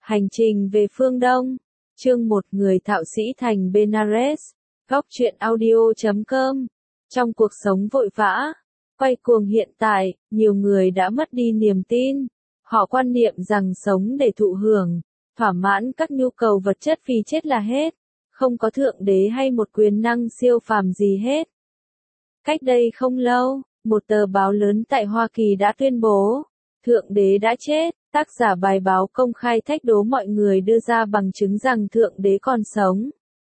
Hành trình về phương Đông. Chương 1 Người thạo sĩ thành Benares. Góc truyện audio.com. Trong cuộc sống vội vã, quay cuồng hiện tại, nhiều người đã mất đi niềm tin. Họ quan niệm rằng sống để thụ hưởng, thỏa mãn các nhu cầu vật chất vì chết là hết. Không có thượng đế hay một quyền năng siêu phàm gì hết. Cách đây không lâu, một tờ báo lớn tại Hoa Kỳ đã tuyên bố, Thượng đế đã chết. Tác giả bài báo công khai thách đố mọi người đưa ra bằng chứng rằng Thượng đế còn sống.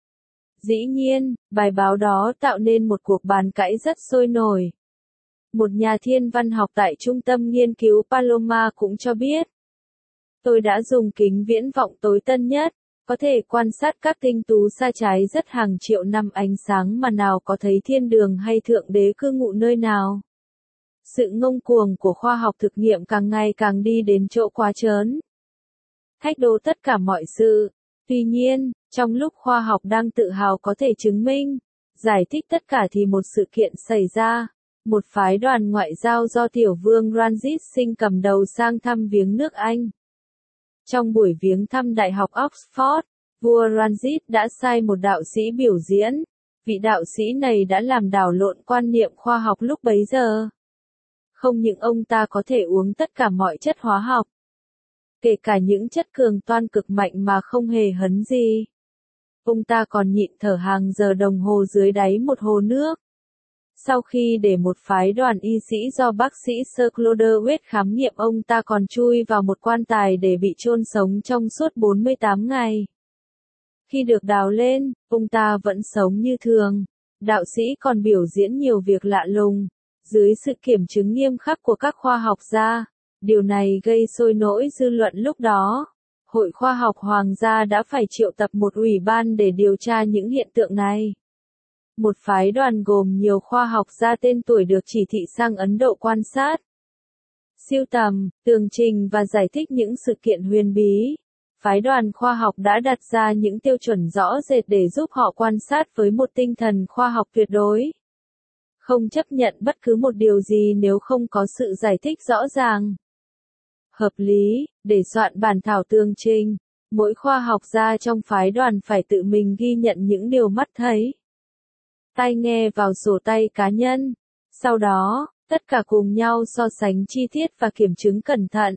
Dĩ nhiên, bài báo đó tạo nên một cuộc bàn cãi rất sôi nổi. Một nhà thiên văn học tại Trung tâm Nghiên cứu Paloma cũng cho biết, tôi đã dùng kính viễn vọng tối tân nhất, có thể quan sát các tinh tú xa trái rất hàng triệu năm ánh sáng mà nào có thấy thiên đường hay Thượng đế cư ngụ nơi nào. Sự ngông cuồng của khoa học thực nghiệm càng ngày càng đi đến chỗ quá trớn. Thách đố tất cả mọi sự. Tuy nhiên, trong lúc khoa học đang tự hào có thể chứng minh, giải thích tất cả thì một sự kiện xảy ra. Một phái đoàn ngoại giao do tiểu vương Ranjit Singh cầm đầu sang thăm viếng nước Anh. Trong buổi viếng thăm Đại học Oxford, vua Ranjit đã sai một đạo sĩ biểu diễn. Vị đạo sĩ này đã làm đảo lộn quan niệm khoa học lúc bấy giờ. Không những ông ta có thể uống tất cả mọi chất hóa học, kể cả những chất cường toan cực mạnh mà không hề hấn gì. Ông ta còn nhịn thở hàng giờ đồng hồ dưới đáy một hồ nước. Sau khi để một phái đoàn y sĩ do bác sĩ Sir Claude West khám nghiệm, ông ta còn chui vào một quan tài để bị chôn sống trong suốt 48 ngày. Khi được đào lên, ông ta vẫn sống như thường. Đạo sĩ còn biểu diễn nhiều việc lạ lùng. Dưới sự kiểm chứng nghiêm khắc của các khoa học gia, điều này gây sôi nổi dư luận lúc đó. Hội Khoa học Hoàng gia đã phải triệu tập một ủy ban để điều tra những hiện tượng này. Một phái đoàn gồm nhiều khoa học gia tên tuổi được chỉ thị sang Ấn Độ quan sát, sưu tầm, tường trình và giải thích những sự kiện huyền bí. Phái đoàn khoa học đã đặt ra những tiêu chuẩn rõ rệt để giúp họ quan sát với một tinh thần khoa học tuyệt đối. Không chấp nhận bất cứ một điều gì nếu không có sự giải thích rõ ràng, hợp lý. Để soạn bản thảo tường trình, mỗi khoa học gia trong phái đoàn phải tự mình ghi nhận những điều mắt thấy, tai nghe vào sổ tay cá nhân. Sau đó, tất cả cùng nhau so sánh chi tiết và kiểm chứng cẩn thận.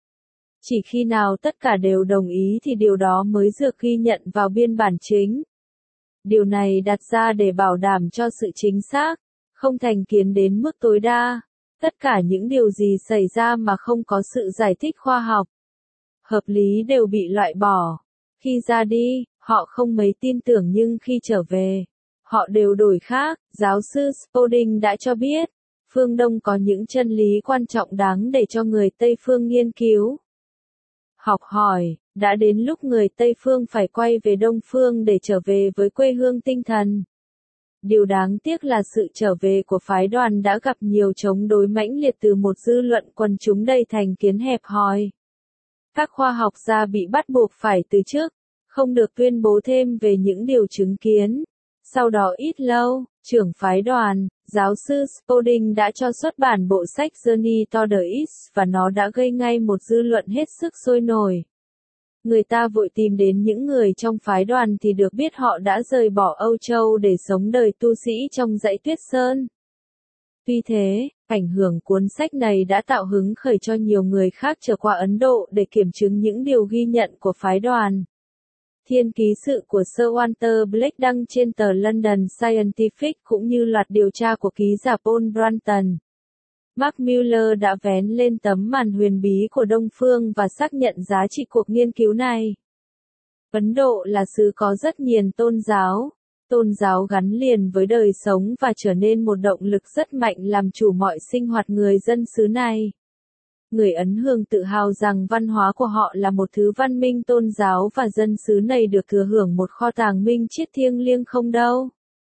Chỉ khi nào tất cả đều đồng ý thì điều đó mới được ghi nhận vào biên bản chính. Điều này đặt ra để bảo đảm cho sự chính xác, không thành kiến đến mức tối đa. Tất cả những điều gì xảy ra mà không có sự giải thích khoa học, hợp lý đều bị loại bỏ. Khi ra đi, họ không mấy tin tưởng, nhưng khi trở về, họ đều đổi khác. Giáo sư Spalding đã cho biết, phương Đông có những chân lý quan trọng đáng để cho người Tây phương nghiên cứu, học hỏi. Đã đến lúc người Tây phương phải quay về Đông phương để trở về với quê hương tinh thần. Điều đáng tiếc là sự trở về của phái đoàn đã gặp nhiều chống đối mãnh liệt từ một dư luận quần chúng đầy thành kiến hẹp hòi. Các khoa học gia bị bắt buộc phải từ chức, không được tuyên bố thêm về những điều chứng kiến. Sau đó ít lâu, trưởng phái đoàn, giáo sư Spalding đã cho xuất bản bộ sách Journey to the East và nó đã gây ngay một dư luận hết sức sôi nổi. Người ta vội tìm đến những người trong phái đoàn thì được biết họ đã rời bỏ Âu Châu để sống đời tu sĩ trong dãy Tuyết Sơn. Tuy thế, ảnh hưởng cuốn sách này đã tạo hứng khởi cho nhiều người khác trở qua Ấn Độ để kiểm chứng những điều ghi nhận của phái đoàn. Thiên ký sự của Sir Walter Blake đăng trên tờ London Scientific cũng như loạt điều tra của ký giả Paul Branton. Mark Mueller đã vén lên tấm màn huyền bí của Đông phương và xác nhận giá trị cuộc nghiên cứu này. Ấn Độ là xứ có rất nhiều tôn giáo gắn liền với đời sống và trở nên một động lực rất mạnh làm chủ mọi sinh hoạt người dân xứ này. Người Ấn Hương tự hào rằng văn hóa của họ là một thứ văn minh tôn giáo và dân xứ này được thừa hưởng một kho tàng minh triết thiêng liêng không đâu.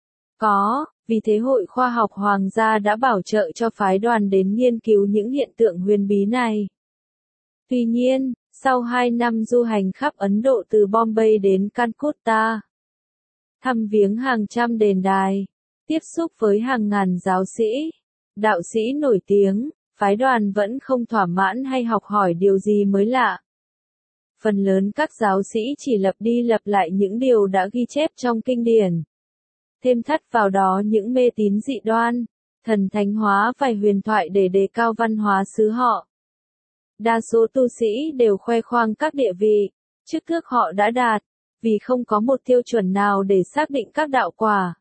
Vì thế Hội Khoa học Hoàng gia đã bảo trợ cho phái đoàn đến nghiên cứu những hiện tượng huyền bí này. Tuy nhiên, sau 2 năm du hành khắp Ấn Độ từ Bombay đến Calcutta, thăm viếng hàng trăm đền đài, tiếp xúc với hàng ngàn giáo sĩ, đạo sĩ nổi tiếng, phái đoàn vẫn không thỏa mãn hay học hỏi điều gì mới lạ. Phần lớn các giáo sĩ chỉ lặp đi lặp lại những điều đã ghi chép trong kinh điển. Thêm thắt vào đó những mê tín dị đoan, thần thánh hóa vài huyền thoại để đề cao văn hóa xứ họ. Đa số tu sĩ đều khoe khoang các địa vị, chức tước họ đã đạt, vì không có một tiêu chuẩn nào để xác định các đạo quả.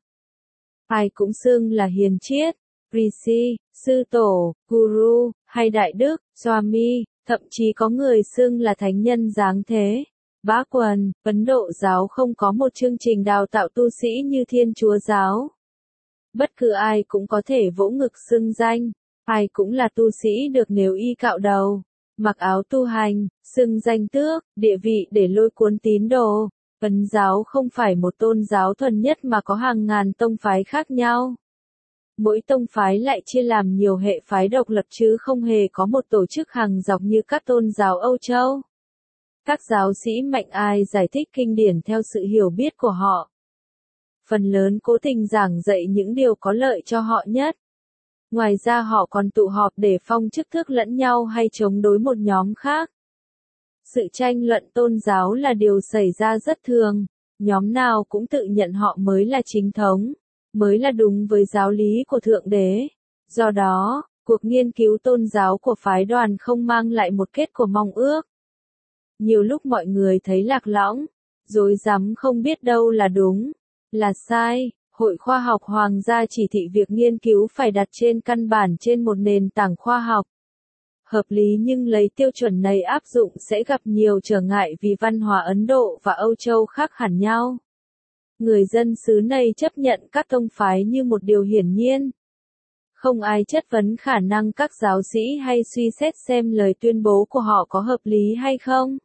Ai cũng xưng là hiền triết, Rishi, sư tổ, Guru, hay đại đức, Swami, thậm chí có người xưng là thánh nhân giáng thế. Bá quần, Ấn Độ giáo không có một chương trình đào tạo tu sĩ như Thiên Chúa giáo. Bất cứ ai cũng có thể vỗ ngực xưng danh, ai cũng là tu sĩ được nếu y cạo đầu, mặc áo tu hành, xưng danh tước, địa vị để lôi cuốn tín đồ. Ấn giáo không phải một tôn giáo thuần nhất mà có hàng ngàn tông phái khác nhau. Mỗi tông phái lại chia làm nhiều hệ phái độc lập chứ không hề có một tổ chức hàng dọc như các tôn giáo Âu Châu. Các giáo sĩ mạnh ai giải thích kinh điển theo sự hiểu biết của họ. Phần lớn cố tình giảng dạy những điều có lợi cho họ nhất. Ngoài ra họ còn tụ họp để phong chức tước lẫn nhau hay chống đối một nhóm khác. Sự tranh luận tôn giáo là điều xảy ra rất thường, nhóm nào cũng tự nhận họ mới là chính thống, mới là đúng với giáo lý của Thượng Đế. Do đó, cuộc nghiên cứu tôn giáo của phái đoàn không mang lại một kết quả mong ước. Nhiều lúc mọi người thấy lạc lõng, rối rắm không biết đâu là đúng, là sai. Hội Khoa học Hoàng gia chỉ thị việc nghiên cứu phải đặt trên căn bản trên một nền tảng khoa học. Hợp lý nhưng lấy tiêu chuẩn này áp dụng sẽ gặp nhiều trở ngại vì văn hóa Ấn Độ và Âu Châu khác hẳn nhau. Người dân xứ này chấp nhận các tông phái như một điều hiển nhiên. Không ai chất vấn khả năng các giáo sĩ hay suy xét xem lời tuyên bố của họ có hợp lý hay không.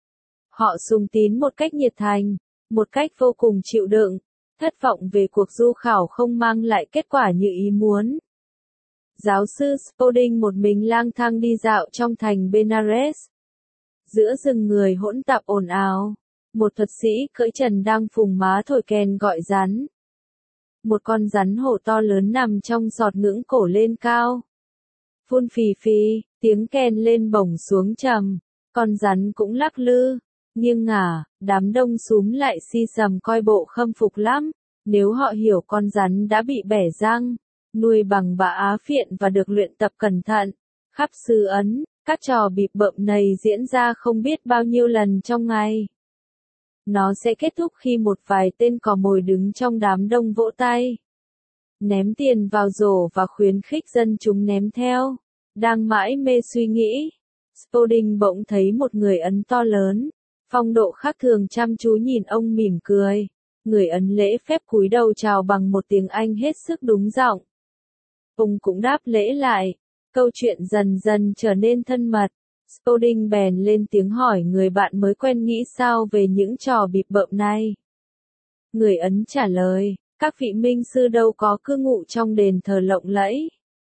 Họ sùng tín một cách nhiệt thành, một cách vô cùng chịu đựng, thất vọng về cuộc du khảo không mang lại kết quả như ý muốn. Giáo sư Spalding một mình lang thang đi dạo trong thành Benares. Giữa rừng người hỗn tạp ồn ào, một thuật sĩ cưỡi trần đang phùng má thổi kèn gọi rắn. Một con rắn hổ to lớn nằm trong sọt ngưỡng cổ lên cao. Phun phì phì, tiếng kèn lên bổng xuống trầm, con rắn cũng lắc lư, nghiêng ngả, đám đông xúm lại si sầm coi bộ khâm phục lắm, nếu họ hiểu con rắn đã bị bẻ răng, nuôi bằng bã á phiện và được luyện tập cẩn thận. Khắp xứ Ấn, các trò bịp bợm này diễn ra không biết bao nhiêu lần trong ngày. Nó sẽ kết thúc khi một vài tên cò mồi đứng trong đám đông vỗ tay, ném tiền vào rổ và khuyến khích dân chúng ném theo. Đang mãi mê suy nghĩ, Spalding bỗng thấy một người Ấn to lớn, phong độ khác thường chăm chú nhìn ông mỉm cười. Người Ấn lễ phép cúi đầu chào bằng một tiếng Anh hết sức đúng giọng. Ông cũng đáp lễ lại. Câu chuyện dần dần trở nên thân mật. Spalding bèn lên tiếng hỏi người bạn mới quen nghĩ sao về những trò bịp bợm này. Người Ấn trả lời, các vị minh sư đâu có cư ngụ trong đền thờ lộng lẫy.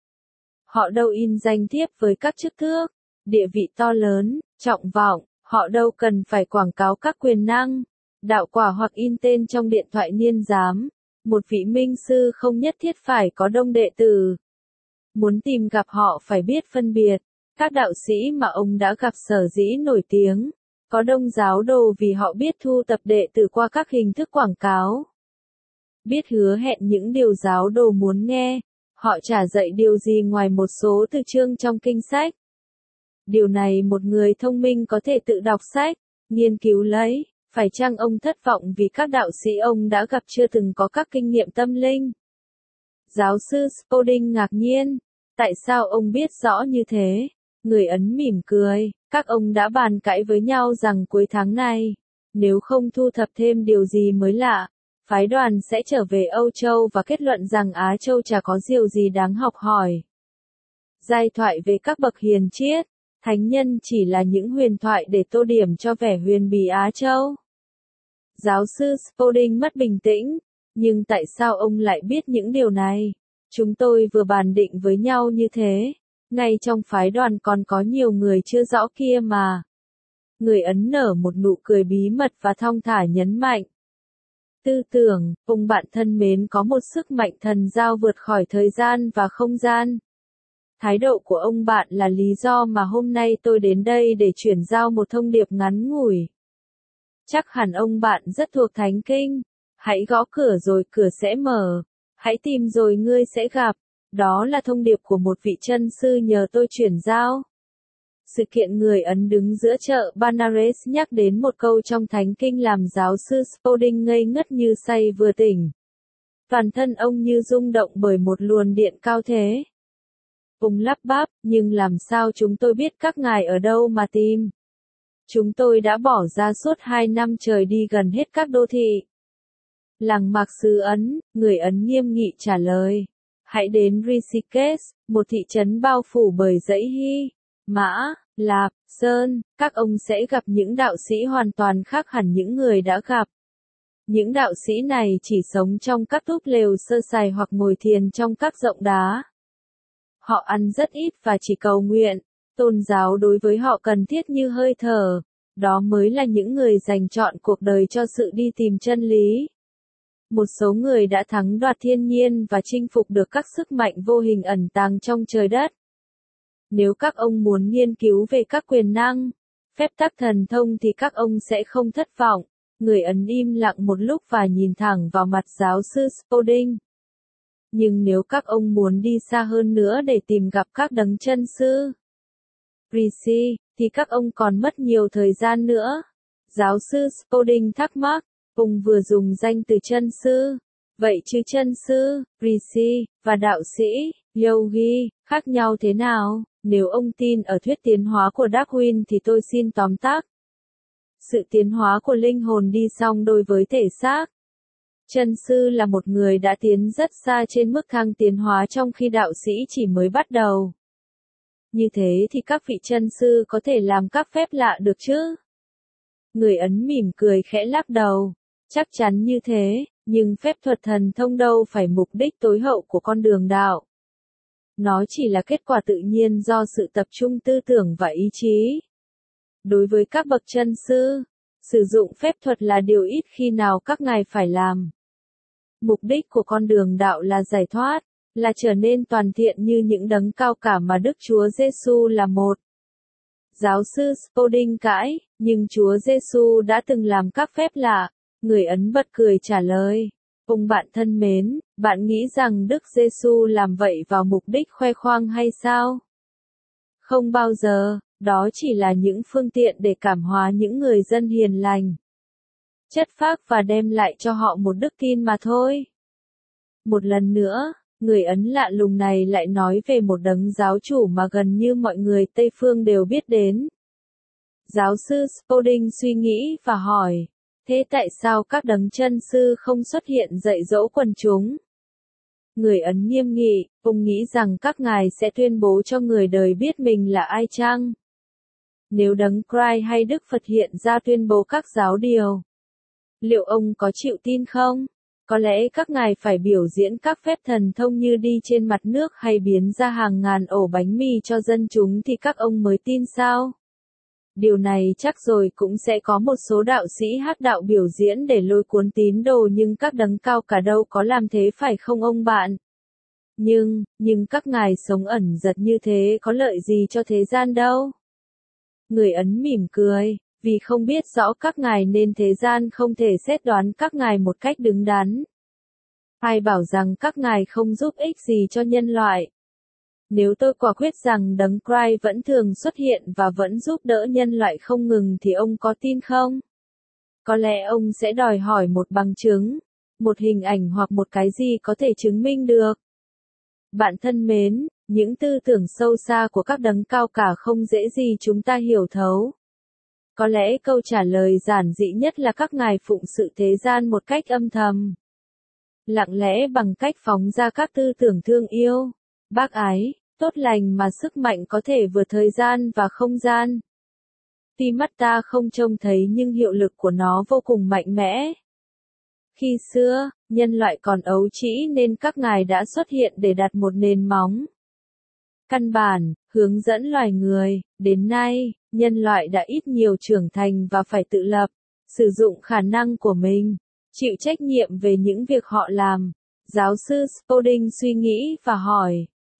Họ đâu in danh thiếp với các chức tước, địa vị to lớn, trọng vọng, họ đâu cần phải quảng cáo các quyền năng, đạo quả hoặc in tên trong điện thoại niên giám. Một vị minh sư không nhất thiết phải có đông đệ tử. Muốn tìm gặp họ phải biết phân biệt. Các đạo sĩ mà ông đã gặp sở dĩ nổi tiếng, có đông giáo đồ vì họ biết thu tập đệ tử qua các hình thức quảng cáo. Biết hứa hẹn những điều giáo đồ muốn nghe, họ chả dạy điều gì ngoài một số từ chương trong kinh sách. Điều này một người thông minh có thể tự đọc sách, nghiên cứu lấy. Phải chăng ông thất vọng vì các đạo sĩ ông đã gặp chưa từng có các kinh nghiệm tâm linh? Giáo sư Spalding ngạc nhiên. Tại sao ông biết rõ như thế? Người Ấn mỉm cười. Các ông đã bàn cãi với nhau rằng cuối tháng này, nếu không thu thập thêm điều gì mới lạ, phái đoàn sẽ trở về Âu Châu và kết luận rằng Á Châu chả có điều gì đáng học hỏi. Giai thoại về các bậc hiền triết, thánh nhân chỉ là những huyền thoại để tô điểm cho vẻ huyền bí Á Châu. Giáo sư Spalding mất bình tĩnh, nhưng tại sao ông lại biết những điều này? Chúng tôi vừa bàn định với nhau như thế, ngay trong phái đoàn còn có nhiều người chưa rõ kia mà. Người Ấn nở một nụ cười bí mật và thong thả nhấn mạnh. Tư tưởng, ông bạn thân mến có một sức mạnh thần giao vượt khỏi thời gian và không gian. Thái độ của ông bạn là lý do mà hôm nay tôi đến đây để chuyển giao một thông điệp ngắn ngủi. Chắc hẳn ông bạn rất thuộc Thánh Kinh. Hãy gõ cửa rồi cửa sẽ mở. Hãy tìm rồi ngươi sẽ gặp. Đó là thông điệp của một vị chân sư nhờ tôi chuyển giao. Sự kiện người Ấn đứng giữa chợ Benares nhắc đến một câu trong Thánh Kinh làm giáo sư Spalding ngây ngất như say vừa tỉnh. Toàn thân ông như rung động bởi một luồng điện cao thế. Ông lắp bắp, nhưng làm sao chúng tôi biết các ngài ở đâu mà tìm? Chúng tôi đã bỏ ra suốt 2 năm trời đi gần hết các đô thị. Làng mạc xứ Ấn, người Ấn nghiêm nghị trả lời. Hãy đến Rishikesh, một thị trấn bao phủ bởi dãy Hy, Mã, Lạp, Sơn, các ông sẽ gặp những đạo sĩ hoàn toàn khác hẳn những người đã gặp. Những đạo sĩ này chỉ sống trong các túp lều sơ sài hoặc ngồi thiền trong các rộng đá. Họ ăn rất ít và chỉ cầu nguyện. Tôn giáo đối với họ cần thiết như hơi thở. Đó mới là những người dành trọn cuộc đời cho sự đi tìm chân lý. Một số người đã thắng đoạt thiên nhiên và chinh phục được các sức mạnh vô hình ẩn tàng trong trời đất. Nếu các ông muốn nghiên cứu về các quyền năng, phép tắc thần thông thì các ông sẽ không thất vọng. Người Ấn im lặng một lúc và nhìn thẳng vào mặt giáo sư Spalding. Nhưng nếu các ông muốn đi xa hơn nữa để tìm gặp các đấng chân sư Rishi, thì các ông còn mất nhiều thời gian nữa. Giáo sư Spalding thắc mắc, ông vừa dùng danh từ chân sư. Vậy chứ chân sư, Rishi, và đạo sĩ, Yogi, khác nhau thế nào? Nếu ông tin ở thuyết tiến hóa của Darwin thì tôi xin tóm tắt. Sự tiến hóa của linh hồn đi song đôi với thể xác. Chân sư là một người đã tiến rất xa trên mức thang tiến hóa trong khi đạo sĩ chỉ mới bắt đầu. Như thế thì các vị chân sư có thể làm các phép lạ được chứ? Người Ấn mỉm cười khẽ lắc đầu. Chắc chắn như thế, nhưng phép thuật thần thông đâu phải mục đích tối hậu của con đường đạo. Nó chỉ là kết quả tự nhiên do sự tập trung tư tưởng và ý chí. Đối với các bậc chân sư, sử dụng phép thuật là điều ít khi nào các ngài phải làm. Mục đích của con đường đạo là giải thoát, là trở nên toàn thiện như những đấng cao cả mà Đức Chúa Giêsu là một. Giáo sư Spalding cãi, nhưng Chúa Giêsu đã từng làm các phép lạ. Người Ấn bật cười trả lời. Ông bạn thân mến, bạn nghĩ rằng Đức Giêsu làm vậy vào mục đích khoe khoang hay sao? Không bao giờ, đó chỉ là những phương tiện để cảm hóa những người dân hiền lành. Chất phác và đem lại cho họ một đức tin mà thôi. Một lần nữa, người Ấn lạ lùng này lại nói về một đấng giáo chủ mà gần như mọi người Tây Phương đều biết đến. Giáo sư Spalding suy nghĩ và hỏi, thế tại sao các đấng chân sư không xuất hiện dạy dỗ quần chúng? Người Ấn nghiêm nghị, ông nghĩ rằng các ngài sẽ tuyên bố cho người đời biết mình là ai chăng? Nếu đấng Christ hay Đức Phật hiện ra tuyên bố các giáo điều, liệu ông có chịu tin không? Có lẽ các ngài phải biểu diễn các phép thần thông như đi trên mặt nước hay biến ra hàng ngàn ổ bánh mì cho dân chúng thì các ông mới tin sao? Điều này chắc rồi cũng sẽ có một số đạo sĩ hát đạo biểu diễn để lôi cuốn tín đồ nhưng các đấng cao cả đâu có làm thế phải không ông bạn? Nhưng các ngài sống ẩn giật như thế có lợi gì cho thế gian đâu? Người Ấn mỉm cười, vì không biết rõ các ngài nên thế gian không thể xét đoán các ngài một cách đứng đắn. Ai bảo rằng các ngài không giúp ích gì cho nhân loại? Nếu tôi quả quyết rằng đấng Christ vẫn thường xuất hiện và vẫn giúp đỡ nhân loại không ngừng thì ông có tin không? Có lẽ ông sẽ đòi hỏi một bằng chứng, một hình ảnh hoặc một cái gì có thể chứng minh được. Bạn thân mến, những tư tưởng sâu xa của các đấng cao cả không dễ gì chúng ta hiểu thấu. Có lẽ câu trả lời giản dị nhất là các ngài phụng sự thế gian một cách âm thầm. Lặng lẽ bằng cách phóng ra các tư tưởng thương yêu, bác ái, tốt lành mà sức mạnh có thể vượt thời gian và không gian. Tuy mắt ta không trông thấy nhưng hiệu lực của nó vô cùng mạnh mẽ. Khi xưa, nhân loại còn ấu trĩ nên các ngài đã xuất hiện để đặt một nền móng căn bản, hướng dẫn loài người. Đến nay, nhân loại đã ít nhiều trưởng thành và phải tự lập, sử dụng khả năng của mình, chịu trách nhiệm về những việc họ làm. Giáo sư Spalding suy nghĩ và hỏi,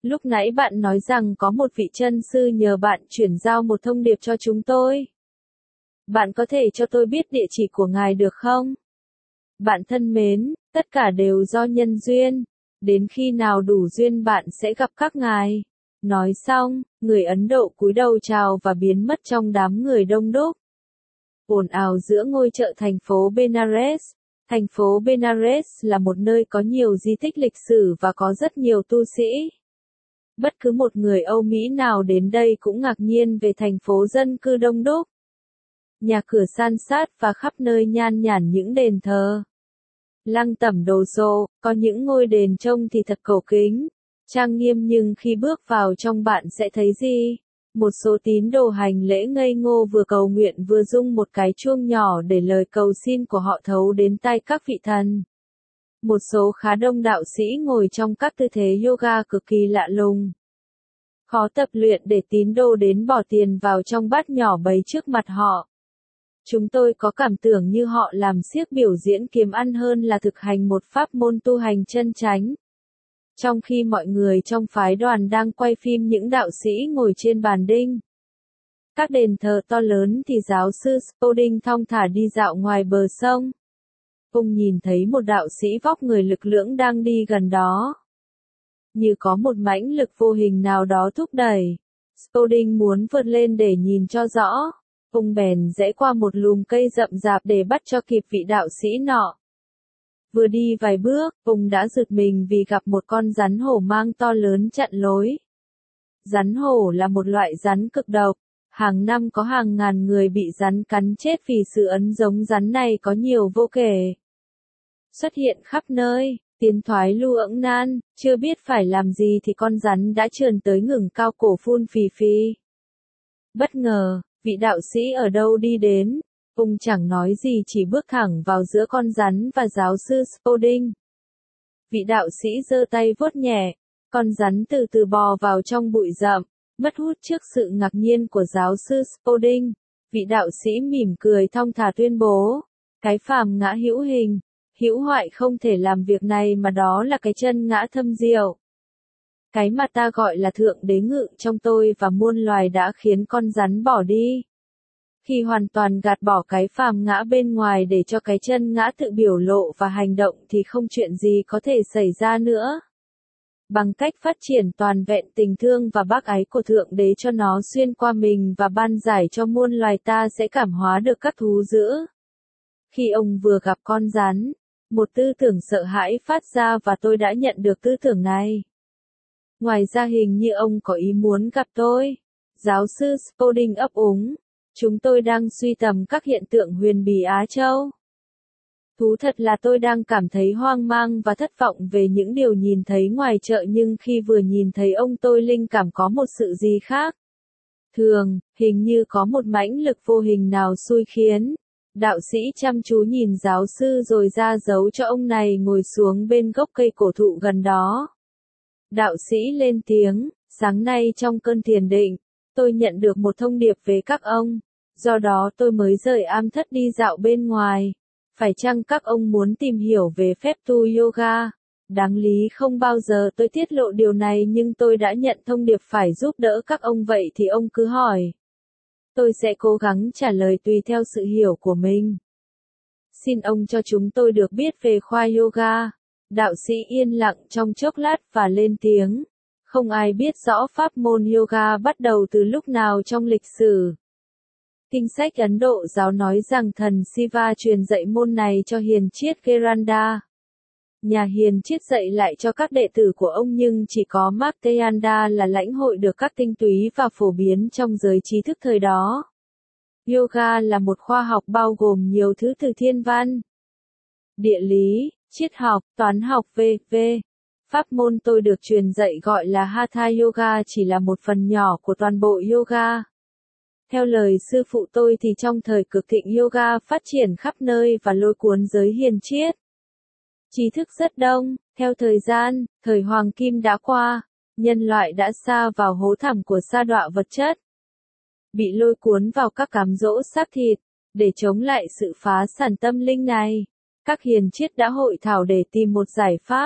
Lúc nãy bạn nói rằng có một vị chân sư nhờ bạn chuyển giao một thông điệp cho chúng tôi. Bạn có thể cho tôi biết địa chỉ của ngài được không? Bạn thân mến, tất cả đều do nhân duyên. Đến khi nào đủ duyên bạn sẽ gặp các ngài. Nói xong, người Ấn Độ cúi đầu chào và biến mất trong đám người đông đúc. Ồn ào giữa ngôi chợ thành phố Benares. Thành phố Benares là một nơi có nhiều di tích lịch sử và có rất nhiều tu sĩ. Bất cứ một người Âu Mỹ nào đến đây cũng ngạc nhiên về thành phố dân cư đông đúc. Nhà cửa san sát và khắp nơi nhan nhản những đền thờ. Lăng tẩm đồ sộ, có những ngôi đền trông thì thật cổ kính, trang nghiêm nhưng khi bước vào trong bạn sẽ thấy gì? Một số tín đồ hành lễ ngây ngô vừa cầu nguyện vừa rung một cái chuông nhỏ để lời cầu xin của họ thấu đến tai các vị thần. Một số khá đông đạo sĩ ngồi trong các tư thế yoga cực kỳ lạ lùng. Khó tập luyện để tín đồ đến bỏ tiền vào trong bát nhỏ bày trước mặt họ. Chúng tôi có cảm tưởng như họ làm xiếc biểu diễn kiếm ăn hơn là thực hành một pháp môn tu hành chân chánh. Trong khi mọi người trong phái đoàn đang quay phim những đạo sĩ ngồi trên bàn đinh. Các đền thờ to lớn thì giáo sư Spalding thong thả đi dạo ngoài bờ sông. Ông nhìn thấy một đạo sĩ vóc người lực lưỡng đang đi gần đó. Như có một mãnh lực vô hình nào đó thúc đẩy. Spalding muốn vượt lên để nhìn cho rõ. Ông bèn rẽ qua một lùm cây rậm rạp để bắt cho kịp vị đạo sĩ nọ. Vừa đi vài bước, ông đã giật mình vì gặp một con rắn hổ mang to lớn chặn lối. Rắn hổ là một loại rắn cực độc. Hàng năm có hàng ngàn người bị rắn cắn chết vì sự ấn giống rắn này có nhiều vô kể. Xuất hiện khắp nơi, tiến thoái lưu ưỡng nan, chưa biết phải làm gì thì con rắn đã trườn tới ngừng cao cổ phun phì phì. Bất ngờ, vị đạo sĩ ở đâu đi đến, ông chẳng nói gì chỉ bước thẳng vào giữa con rắn và giáo sư Spalding. Vị đạo sĩ giơ tay vuốt nhẹ, con rắn từ từ bò vào trong bụi rậm, mất hút trước sự ngạc nhiên của giáo sư Spalding. Vị đạo sĩ mỉm cười thong thả tuyên bố, cái phàm ngã hữu hình, hữu hoại không thể làm việc này mà đó là cái chân ngã thâm diệu. Cái mà ta gọi là thượng đế ngự trong tôi và muôn loài đã khiến con rắn bỏ đi. Khi hoàn toàn gạt bỏ cái phàm ngã bên ngoài để cho cái chân ngã tự biểu lộ và hành động thì không chuyện gì có thể xảy ra nữa. Bằng cách phát triển toàn vẹn tình thương và bác ái của Thượng Đế cho nó xuyên qua mình và ban giải cho muôn loài ta sẽ cảm hóa được các thú dữ. Khi ông vừa gặp con rắn, một tư tưởng sợ hãi phát ra và tôi đã nhận được tư tưởng này. Ngoài ra hình như ông có ý muốn gặp tôi. Giáo sư Spalding ấp úng. Chúng tôi đang suy tầm các hiện tượng huyền bí Á Châu. Thú thật là tôi đang cảm thấy hoang mang và thất vọng về những điều nhìn thấy ngoài chợ nhưng khi vừa nhìn thấy ông tôi linh cảm có một sự gì khác. Thường, hình như có một mãnh lực vô hình nào xui khiến. Đạo sĩ chăm chú nhìn giáo sư rồi ra dấu cho ông này ngồi xuống bên gốc cây cổ thụ gần đó. Đạo sĩ lên tiếng, sáng nay trong cơn thiền định, tôi nhận được một thông điệp về các ông, do đó tôi mới rời am thất đi dạo bên ngoài. Phải chăng các ông muốn tìm hiểu về phép tu yoga? Đáng lý không bao giờ tôi tiết lộ điều này nhưng tôi đã nhận thông điệp phải giúp đỡ các ông vậy thì ông cứ hỏi. Tôi sẽ cố gắng trả lời tùy theo sự hiểu của mình. Xin ông cho chúng tôi được biết về khoa yoga. Đạo sĩ yên lặng trong chốc lát và lên tiếng. Không ai biết rõ pháp môn yoga bắt đầu từ lúc nào trong lịch sử. Kinh sách Ấn Độ giáo nói rằng thần Shiva truyền dạy môn này cho hiền triết Geranda. Nhà hiền triết dạy lại cho các đệ tử của ông nhưng chỉ có Martyanda là lãnh hội được các tinh túy và phổ biến trong giới trí thức thời đó. Yoga là một khoa học bao gồm nhiều thứ từ thiên văn, địa lý, triết học, toán học v.v. Pháp môn tôi được truyền dạy gọi là Hatha Yoga chỉ là một phần nhỏ của toàn bộ yoga. Theo lời sư phụ tôi thì trong thời cực thịnh yoga phát triển khắp nơi và lôi cuốn giới hiền triết. Trí thức rất đông, theo thời gian, thời hoàng kim đã qua, nhân loại đã sa vào hố thẳm của sa đọa vật chất. Bị lôi cuốn vào các cám dỗ xác thịt, để chống lại sự phá sản tâm linh này. Các hiền triết đã hội thảo để tìm một giải pháp.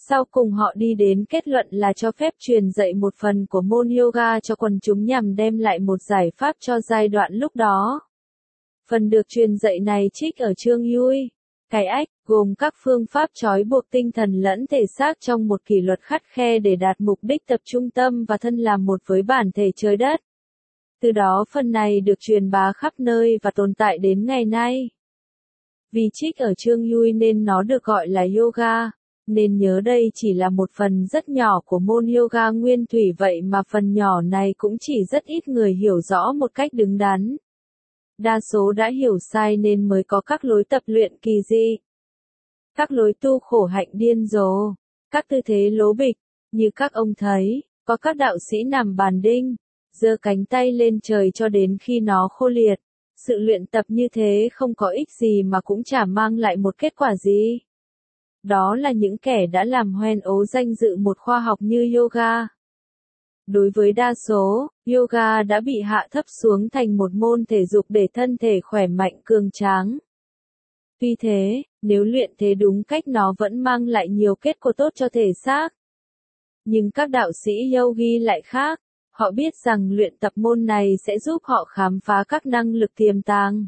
Sau cùng họ đi đến kết luận là cho phép truyền dạy một phần của môn yoga cho quần chúng nhằm đem lại một giải pháp cho giai đoạn lúc đó. Phần được truyền dạy này trích ở chương Yui. Cái ách, gồm các phương pháp trói buộc tinh thần lẫn thể xác trong một kỷ luật khắt khe để đạt mục đích tập trung tâm và thân làm một với bản thể trời đất. Từ đó phần này được truyền bá khắp nơi và tồn tại đến ngày nay. Vì trích ở chương Yui nên nó được gọi là yoga, nên nhớ đây chỉ là một phần rất nhỏ của môn yoga nguyên thủy vậy mà phần nhỏ này cũng chỉ rất ít người hiểu rõ một cách đứng đắn. Đa số đã hiểu sai nên mới có các lối tập luyện kỳ dị, các lối tu khổ hạnh điên rồ, các tư thế lố bịch, như các ông thấy, có các đạo sĩ nằm bàn đinh, giơ cánh tay lên trời cho đến khi nó khô liệt. Sự luyện tập như thế không có ích gì mà cũng chả mang lại một kết quả gì. Đó là những kẻ đã làm hoen ố danh dự một khoa học như yoga. Đối với đa số, yoga đã bị hạ thấp xuống thành một môn thể dục để thân thể khỏe mạnh cường tráng. Tuy thế, nếu luyện thế đúng cách nó vẫn mang lại nhiều kết quả tốt cho thể xác. Nhưng các đạo sĩ yogi lại khác. Họ biết rằng luyện tập môn này sẽ giúp họ khám phá các năng lực tiềm tàng,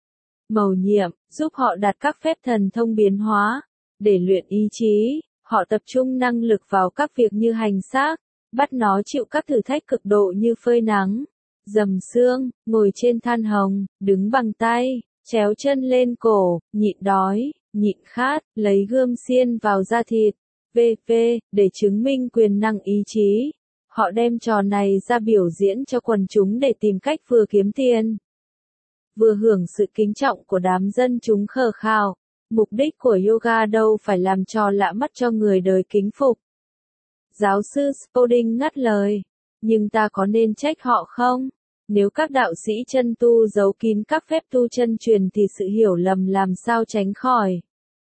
mầu nhiệm, giúp họ đạt các phép thần thông biến hóa. Để luyện ý chí, họ tập trung năng lực vào các việc như hành xác, bắt nó chịu các thử thách cực độ như phơi nắng, dầm xương, ngồi trên than hồng, đứng bằng tay, chéo chân lên cổ, nhịn đói, nhịn khát, lấy gươm xiên vào da thịt, v.v. để chứng minh quyền năng ý chí. Họ đem trò này ra biểu diễn cho quần chúng để tìm cách vừa kiếm tiền, vừa hưởng sự kính trọng của đám dân chúng khờ khạo. Mục đích của yoga đâu phải làm trò lạ mắt cho người đời kính phục. Giáo sư Spalding ngắt lời. Nhưng ta có nên trách họ không? Nếu các đạo sĩ chân tu giấu kín các phép tu chân truyền thì sự hiểu lầm làm sao tránh khỏi.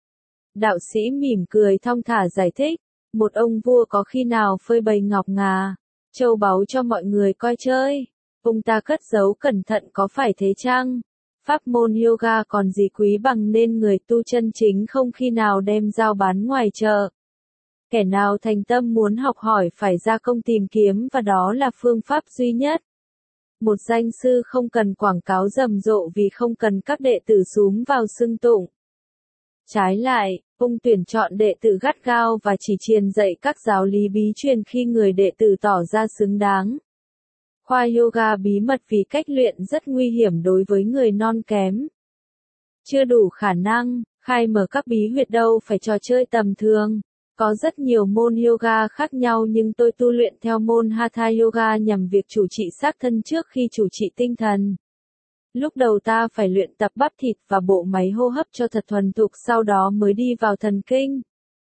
Đạo sĩ mỉm cười thong thả giải thích. Một ông vua có khi nào phơi bày ngọc ngà, châu báu cho mọi người coi chơi. Ông ta cất giấu cẩn thận có phải thế chăng? Pháp môn yoga còn gì quý bằng nên người tu chân chính không khi nào đem giao bán ngoài chợ. Kẻ nào thành tâm muốn học hỏi phải ra công tìm kiếm và đó là phương pháp duy nhất. Một danh sư không cần quảng cáo rầm rộ vì không cần các đệ tử xúm vào xưng tụng. Trái lại, ông tuyển chọn đệ tử gắt gao và chỉ truyền dạy các giáo lý bí truyền khi người đệ tử tỏ ra xứng đáng. Khoa yoga bí mật vì cách luyện rất nguy hiểm đối với người non kém. Chưa đủ khả năng, khai mở các bí huyệt đâu phải trò chơi tầm thường. Có rất nhiều môn yoga khác nhau nhưng tôi tu luyện theo môn Hatha Yoga nhằm việc chủ trị xác thân trước khi chủ trị tinh thần. Lúc đầu ta phải luyện tập bắp thịt và bộ máy hô hấp cho thật thuần thục sau đó mới đi vào thần kinh.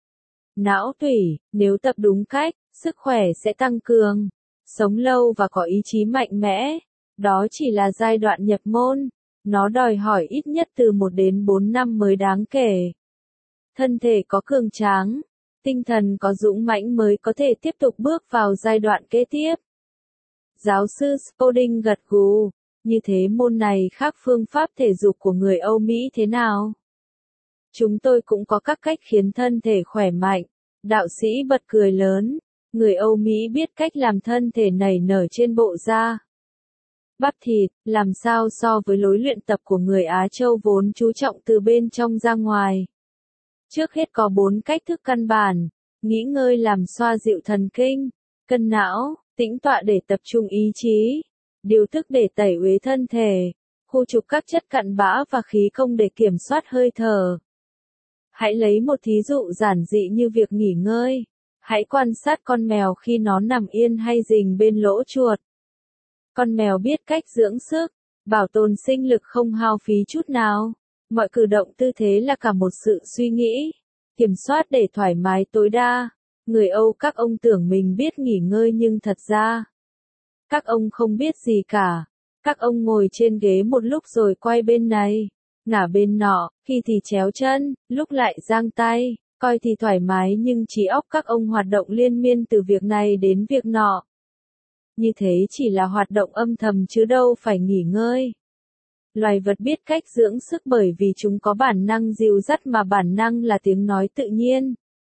Não tủy, nếu tập đúng cách, sức khỏe sẽ tăng cường, sống lâu và có ý chí mạnh mẽ. Đó chỉ là giai đoạn nhập môn, nó đòi hỏi ít nhất từ 1 đến 4 năm mới đáng kể. Thân thể có cường tráng, tinh thần có dũng mãnh mới có thể tiếp tục bước vào giai đoạn kế tiếp. Giáo sư Spalding gật gù. Như thế môn này khác phương pháp thể dục của người Âu Mỹ thế nào? Chúng tôi cũng có các cách khiến thân thể khỏe mạnh. Đạo sĩ bật cười lớn. Người Âu Mỹ biết cách làm thân thể nảy nở trên bộ da. Bắp thịt, làm sao so với lối luyện tập của người Á Châu vốn chú trọng từ bên trong ra ngoài. Trước hết có 4 cách thức căn bản. Nghỉ ngơi làm xoa dịu thần kinh, cân não, tĩnh tọa để tập trung ý chí. Điều thức để tẩy uế thân thể, khu trục các chất cặn bã và khí công để kiểm soát hơi thở. Hãy lấy một thí dụ giản dị như việc nghỉ ngơi. Hãy quan sát con mèo khi nó nằm yên hay rình bên lỗ chuột. Con mèo biết cách dưỡng sức, bảo tồn sinh lực không hao phí chút nào. Mọi cử động tư thế là cả một sự suy nghĩ, kiểm soát để thoải mái tối đa. Người Âu các ông tưởng mình biết nghỉ ngơi nhưng thật ra các ông không biết gì cả. Các ông ngồi trên ghế một lúc rồi quay bên này, ngả bên nọ, khi thì chéo chân, lúc lại giang tay, coi thì thoải mái nhưng trí óc các ông hoạt động liên miên từ việc này đến việc nọ. Như thế chỉ là hoạt động âm thầm chứ đâu phải nghỉ ngơi. Loài vật biết cách dưỡng sức bởi vì chúng có bản năng dìu dắt mà bản năng là tiếng nói tự nhiên.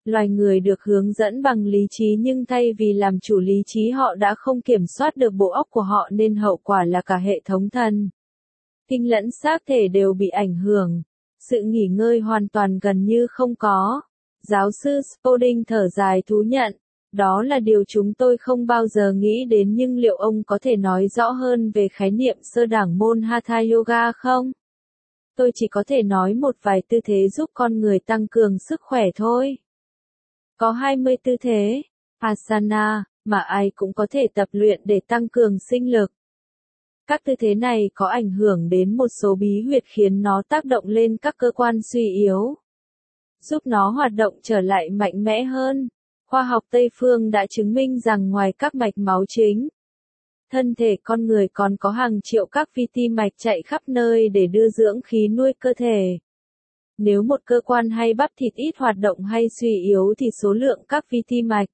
Loài người được hướng dẫn bằng lý trí nhưng thay vì làm chủ lý trí họ đã không kiểm soát được bộ óc của họ nên hậu quả là cả hệ thống thần kinh lẫn xác thể đều bị ảnh hưởng. Sự nghỉ ngơi hoàn toàn gần như không có. Giáo sư Spalding thở dài thú nhận. Đó là điều chúng tôi không bao giờ nghĩ đến nhưng liệu ông có thể nói rõ hơn về khái niệm sơ đẳng môn Hatha Yoga không? Tôi chỉ có thể nói một vài tư thế giúp con người tăng cường sức khỏe thôi. Có 20 tư thế, asana, mà ai cũng có thể tập luyện để tăng cường sinh lực. Các tư thế này có ảnh hưởng đến một số bí huyệt khiến nó tác động lên các cơ quan suy yếu, giúp nó hoạt động trở lại mạnh mẽ hơn. Khoa học Tây phương đã chứng minh rằng ngoài các mạch máu chính, thân thể con người còn có hàng triệu các vi ti mạch chạy khắp nơi để đưa dưỡng khí nuôi cơ thể. Nếu một cơ quan hay bắp thịt ít hoạt động hay suy yếu thì số lượng các vi ti mạch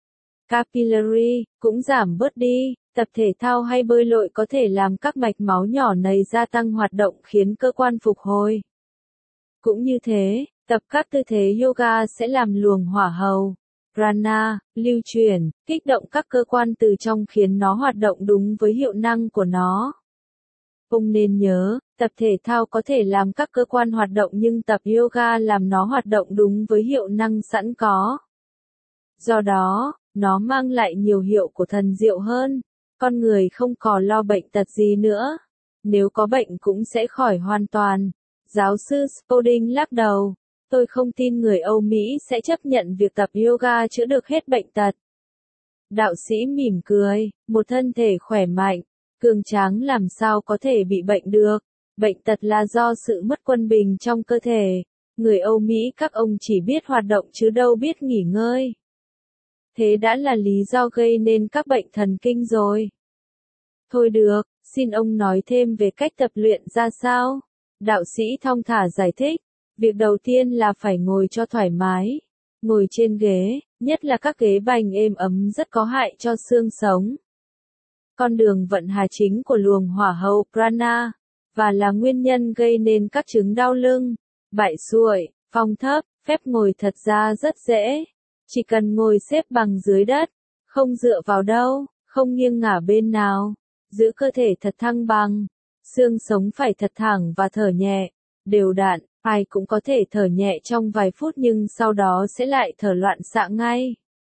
capillary cũng giảm bớt đi. Tập thể thao hay bơi lội có thể làm các mạch máu nhỏ này gia tăng hoạt động khiến cơ quan phục hồi. Cũng như thế, tập các tư thế yoga sẽ làm luồng hỏa hầu, prana, lưu chuyển, kích động các cơ quan từ trong khiến nó hoạt động đúng với hiệu năng của nó. Ông nên nhớ, tập thể thao có thể làm các cơ quan hoạt động nhưng tập yoga làm nó hoạt động đúng với hiệu năng sẵn có. Do đó, nó mang lại nhiều hiệu của thần diệu hơn. Con người không còn lo bệnh tật gì nữa. Nếu có bệnh cũng sẽ khỏi hoàn toàn. Giáo sư Spalding lắc đầu. Tôi không tin người Âu Mỹ sẽ chấp nhận việc tập yoga chữa được hết bệnh tật. Đạo sĩ mỉm cười, một thân thể khỏe mạnh, cường tráng làm sao có thể bị bệnh được. Bệnh tật là do sự mất quân bình trong cơ thể. Người Âu Mỹ các ông chỉ biết hoạt động chứ đâu biết nghỉ ngơi. Thế đã là lý do gây nên các bệnh thần kinh rồi. Thôi được, xin ông nói thêm về cách tập luyện ra sao? Đạo sĩ thong thả giải thích. Việc đầu tiên là phải ngồi cho thoải mái. Ngồi trên ghế, nhất là các ghế bành êm ấm rất có hại cho xương sống. Con đường vận hà chính của luồng hỏa hầu prana, và là nguyên nhân gây nên các chứng đau lưng, bại xuội, phong thấp. Phép ngồi thật ra rất dễ. Chỉ cần ngồi xếp bằng dưới đất, không dựa vào đâu, không nghiêng ngả bên nào, giữ cơ thể thật thăng bằng, xương sống phải thật thẳng và thở nhẹ, đều đặn. Ai cũng có thể thở nhẹ trong vài phút nhưng sau đó sẽ lại thở loạn xạ ngay.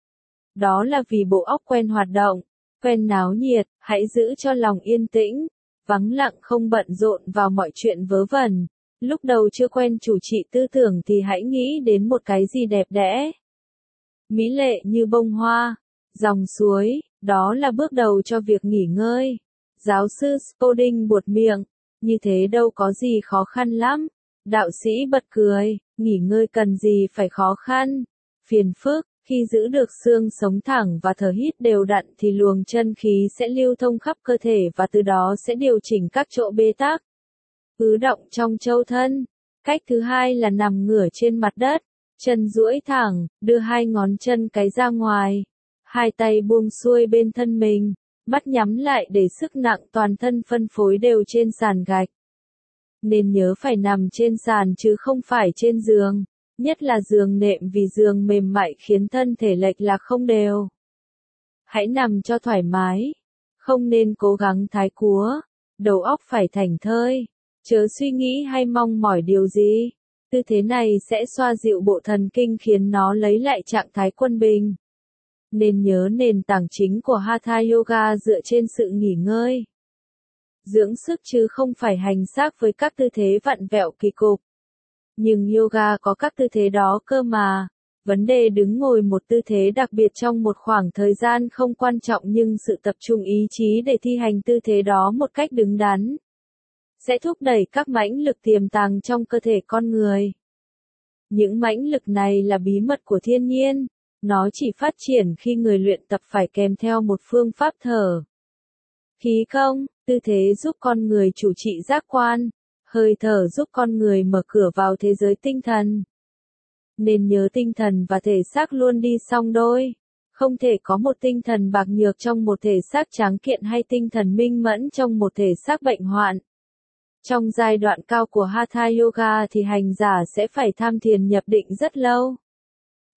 Đó là vì bộ óc quen hoạt động, quen náo nhiệt. Hãy giữ cho lòng yên tĩnh, vắng lặng, không bận rộn vào mọi chuyện vớ vẩn. Lúc đầu chưa quen chủ trị tư tưởng thì hãy nghĩ đến một cái gì đẹp đẽ, mỹ lệ như bông hoa, dòng suối. Đó là bước đầu cho việc nghỉ ngơi. Giáo sư Spalding buột miệng. Như thế đâu có gì khó khăn lắm. Đạo sĩ bật cười. Nghỉ ngơi cần gì phải khó khăn. Phiền phức. Khi giữ được xương sống thẳng và thở hít đều đặn thì luồng chân khí sẽ lưu thông khắp cơ thể và từ đó sẽ điều chỉnh các chỗ bế tắc, ứ động trong châu thân. Cách thứ hai là nằm ngửa trên mặt đất, chân duỗi thẳng, đưa hai ngón chân cái ra ngoài, hai tay buông xuôi bên thân mình, mắt nhắm lại để sức nặng toàn thân phân phối đều trên sàn gạch. Nên nhớ phải nằm trên sàn chứ không phải trên giường, nhất là giường nệm vì giường mềm mại khiến thân thể lệch lạc không đều. Hãy nằm cho thoải mái, không nên cố gắng thái cúa, đầu óc phải thảnh thơi, chớ suy nghĩ hay mong mỏi điều gì. Tư thế này sẽ xoa dịu bộ thần kinh khiến nó lấy lại trạng thái quân bình. Nên nhớ nền tảng chính của Hatha Yoga dựa trên sự nghỉ ngơi, dưỡng sức chứ không phải hành xác với các tư thế vặn vẹo kỳ cục. Nhưng yoga có các tư thế đó cơ mà. Vấn đề đứng ngồi một tư thế đặc biệt trong một khoảng thời gian không quan trọng nhưng sự tập trung ý chí để thi hành tư thế đó một cách đứng đắn sẽ thúc đẩy các mãnh lực tiềm tàng trong cơ thể con người. Những mãnh lực này là bí mật của thiên nhiên. Nó chỉ phát triển khi người luyện tập phải kèm theo một phương pháp thở, khí công. Tư thế giúp con người chủ trị giác quan. Hơi thở giúp con người mở cửa vào thế giới tinh thần. Nên nhớ tinh thần và thể xác luôn đi song đôi. Không thể có một tinh thần bạc nhược trong một thể xác tráng kiện hay tinh thần minh mẫn trong một thể xác bệnh hoạn. Trong giai đoạn cao của Hatha Yoga thì hành giả sẽ phải tham thiền nhập định rất lâu.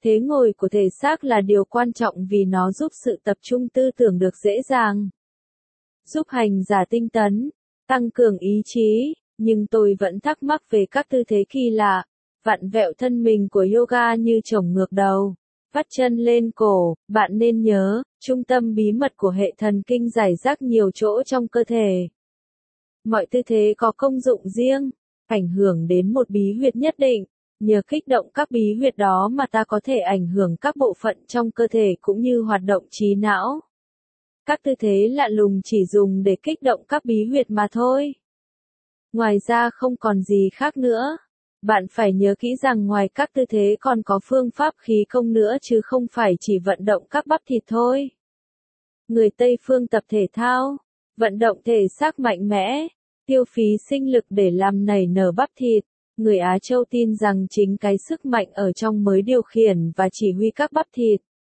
Thế ngồi của thể xác là điều quan trọng vì nó giúp sự tập trung tư tưởng được dễ dàng, giúp hành giả tinh tấn, tăng cường ý chí, nhưng tôi vẫn thắc mắc về các tư thế kỳ lạ, vặn vẹo thân mình của yoga như chổng ngược đầu, vắt chân lên cổ. Bạn nên nhớ, trung tâm bí mật của hệ thần kinh rải rác nhiều chỗ trong cơ thể. Mọi tư thế có công dụng riêng, ảnh hưởng đến một bí huyệt nhất định. Nhờ kích động các bí huyệt đó mà ta có thể ảnh hưởng các bộ phận trong cơ thể cũng như hoạt động trí não. Các tư thế lạ lùng chỉ dùng để kích động các bí huyệt mà thôi. Ngoài ra không còn gì khác nữa. Bạn phải nhớ kỹ rằng ngoài các tư thế còn có phương pháp khí công nữa chứ không phải chỉ vận động các bắp thịt thôi. Người Tây phương tập thể thao, vận động thể xác mạnh mẽ, tiêu phí sinh lực để làm nảy nở bắp thịt. Người Á Châu tin rằng chính cái sức mạnh ở trong mới điều khiển và chỉ huy các bắp thịt.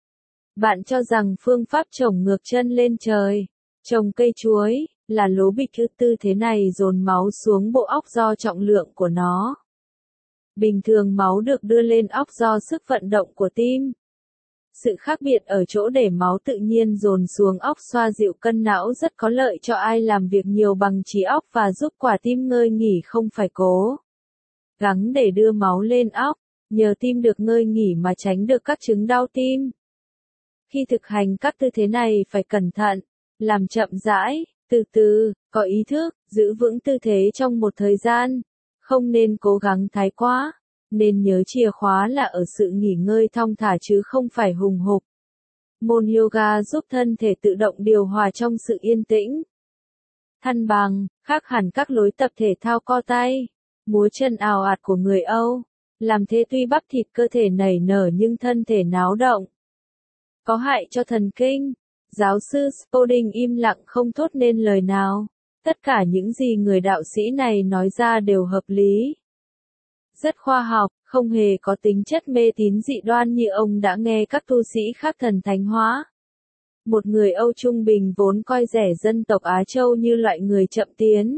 Bạn cho rằng phương pháp chổng ngược chân lên trời, trồng cây chuối, là lố bịch ư? Tư thế này dồn máu xuống bộ óc do trọng lượng của nó. Bình thường máu được đưa lên óc do sức vận động của tim. Sự khác biệt ở chỗ để máu tự nhiên dồn xuống óc xoa dịu cân não rất có lợi cho ai làm việc nhiều bằng trí óc và giúp quả tim ngơi nghỉ không phải cố gắng để đưa máu lên óc, nhờ tim được ngơi nghỉ mà tránh được các chứng đau tim. Khi thực hành các tư thế này phải cẩn thận, làm chậm rãi, từ từ, có ý thức, giữ vững tư thế trong một thời gian, không nên cố gắng thái quá, nên nhớ chìa khóa là ở sự nghỉ ngơi thong thả chứ không phải hùng hục. Môn yoga giúp thân thể tự động điều hòa trong sự yên tĩnh, thăng bằng, khác hẳn các lối tập thể thao co tay, múa chân ào ạt của người Âu. Làm thế tuy bắp thịt cơ thể nảy nở nhưng thân thể náo động, có hại cho thần kinh. Giáo sư Spalding im lặng không thốt nên lời nào. Tất cả những gì người đạo sĩ này nói ra đều hợp lý, rất khoa học, không hề có tính chất mê tín dị đoan như ông đã nghe các tu sĩ khác thần thánh hóa. Một người Âu trung bình vốn coi rẻ dân tộc Á Châu như loại người chậm tiến,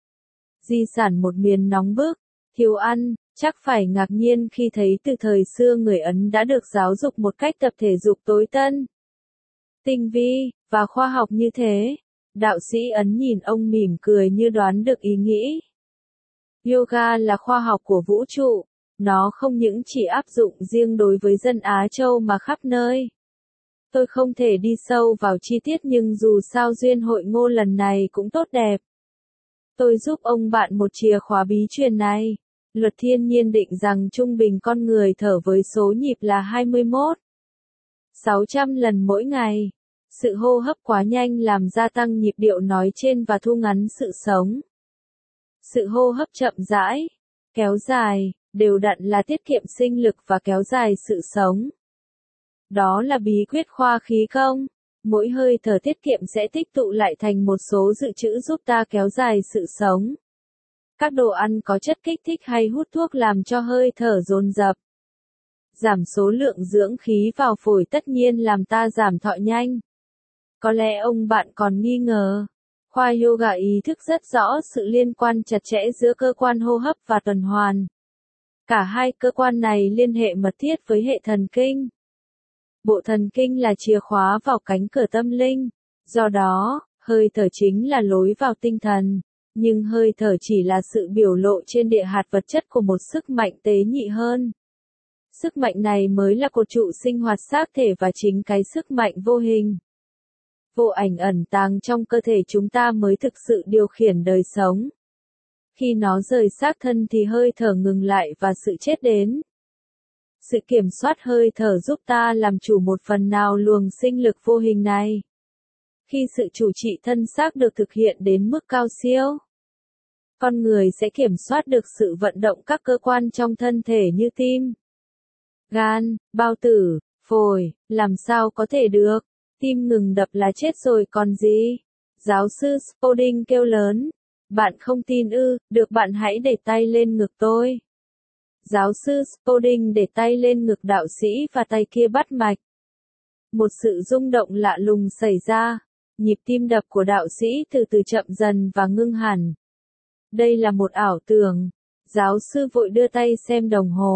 di sản một miền nóng bức, thiếu ăn, chắc phải ngạc nhiên khi thấy từ thời xưa người Ấn đã được giáo dục một cách tập thể dục tối tân, tinh vi, và khoa học như thế. Đạo sĩ Ấn nhìn ông mỉm cười như đoán được ý nghĩ. Yoga là khoa học của vũ trụ, nó không những chỉ áp dụng riêng đối với dân Á Châu mà khắp nơi. Tôi không thể đi sâu vào chi tiết nhưng dù sao duyên hội ngộ lần này cũng tốt đẹp. Tôi giúp ông bạn một chìa khóa bí truyền này. Luật thiên nhiên định rằng trung bình con người thở với số nhịp là 21.600 lần mỗi ngày. Sự hô hấp quá nhanh làm gia tăng nhịp điệu nói trên và thu ngắn sự sống. Sự hô hấp chậm rãi, kéo dài, đều đặn là tiết kiệm sinh lực và kéo dài sự sống. Đó là bí quyết khoa khí công. Mỗi hơi thở tiết kiệm sẽ tích tụ lại thành một số dự trữ giúp ta kéo dài sự sống. Các đồ ăn có chất kích thích hay hút thuốc làm cho hơi thở dồn dập, giảm số lượng dưỡng khí vào phổi tất nhiên làm ta giảm thọ nhanh. Có lẽ ông bạn còn nghi ngờ. Khoa yoga ý thức rất rõ sự liên quan chặt chẽ giữa cơ quan hô hấp và tuần hoàn. Cả hai cơ quan này liên hệ mật thiết với hệ thần kinh. Bộ thần kinh là chìa khóa vào cánh cửa tâm linh. Do đó, hơi thở chính là lối vào tinh thần. Nhưng hơi thở chỉ là sự biểu lộ trên địa hạt vật chất của một sức mạnh tế nhị hơn. Sức mạnh này mới là cột trụ sinh hoạt xác thể và chính cái sức mạnh vô hình, vô ảnh ẩn tàng trong cơ thể chúng ta mới thực sự điều khiển đời sống. Khi nó rời xác thân thì hơi thở ngừng lại và sự chết đến. Sự kiểm soát hơi thở giúp ta làm chủ một phần nào luồng sinh lực vô hình này. Khi sự chủ trị thân xác được thực hiện đến mức cao siêu, con người sẽ kiểm soát được sự vận động các cơ quan trong thân thể như tim, gan, bao tử, phổi. Làm sao có thể được? Tim ngừng đập là chết rồi còn gì? Giáo sư Spalding kêu lớn. Bạn không tin ư? Được, bạn hãy để tay lên ngực tôi. Giáo sư Spalding để tay lên ngực đạo sĩ và tay kia bắt mạch. Một sự rung động lạ lùng xảy ra. Nhịp tim đập của đạo sĩ từ từ chậm dần và ngưng hẳn. Đây là một ảo tưởng. Giáo sư vội đưa tay xem đồng hồ.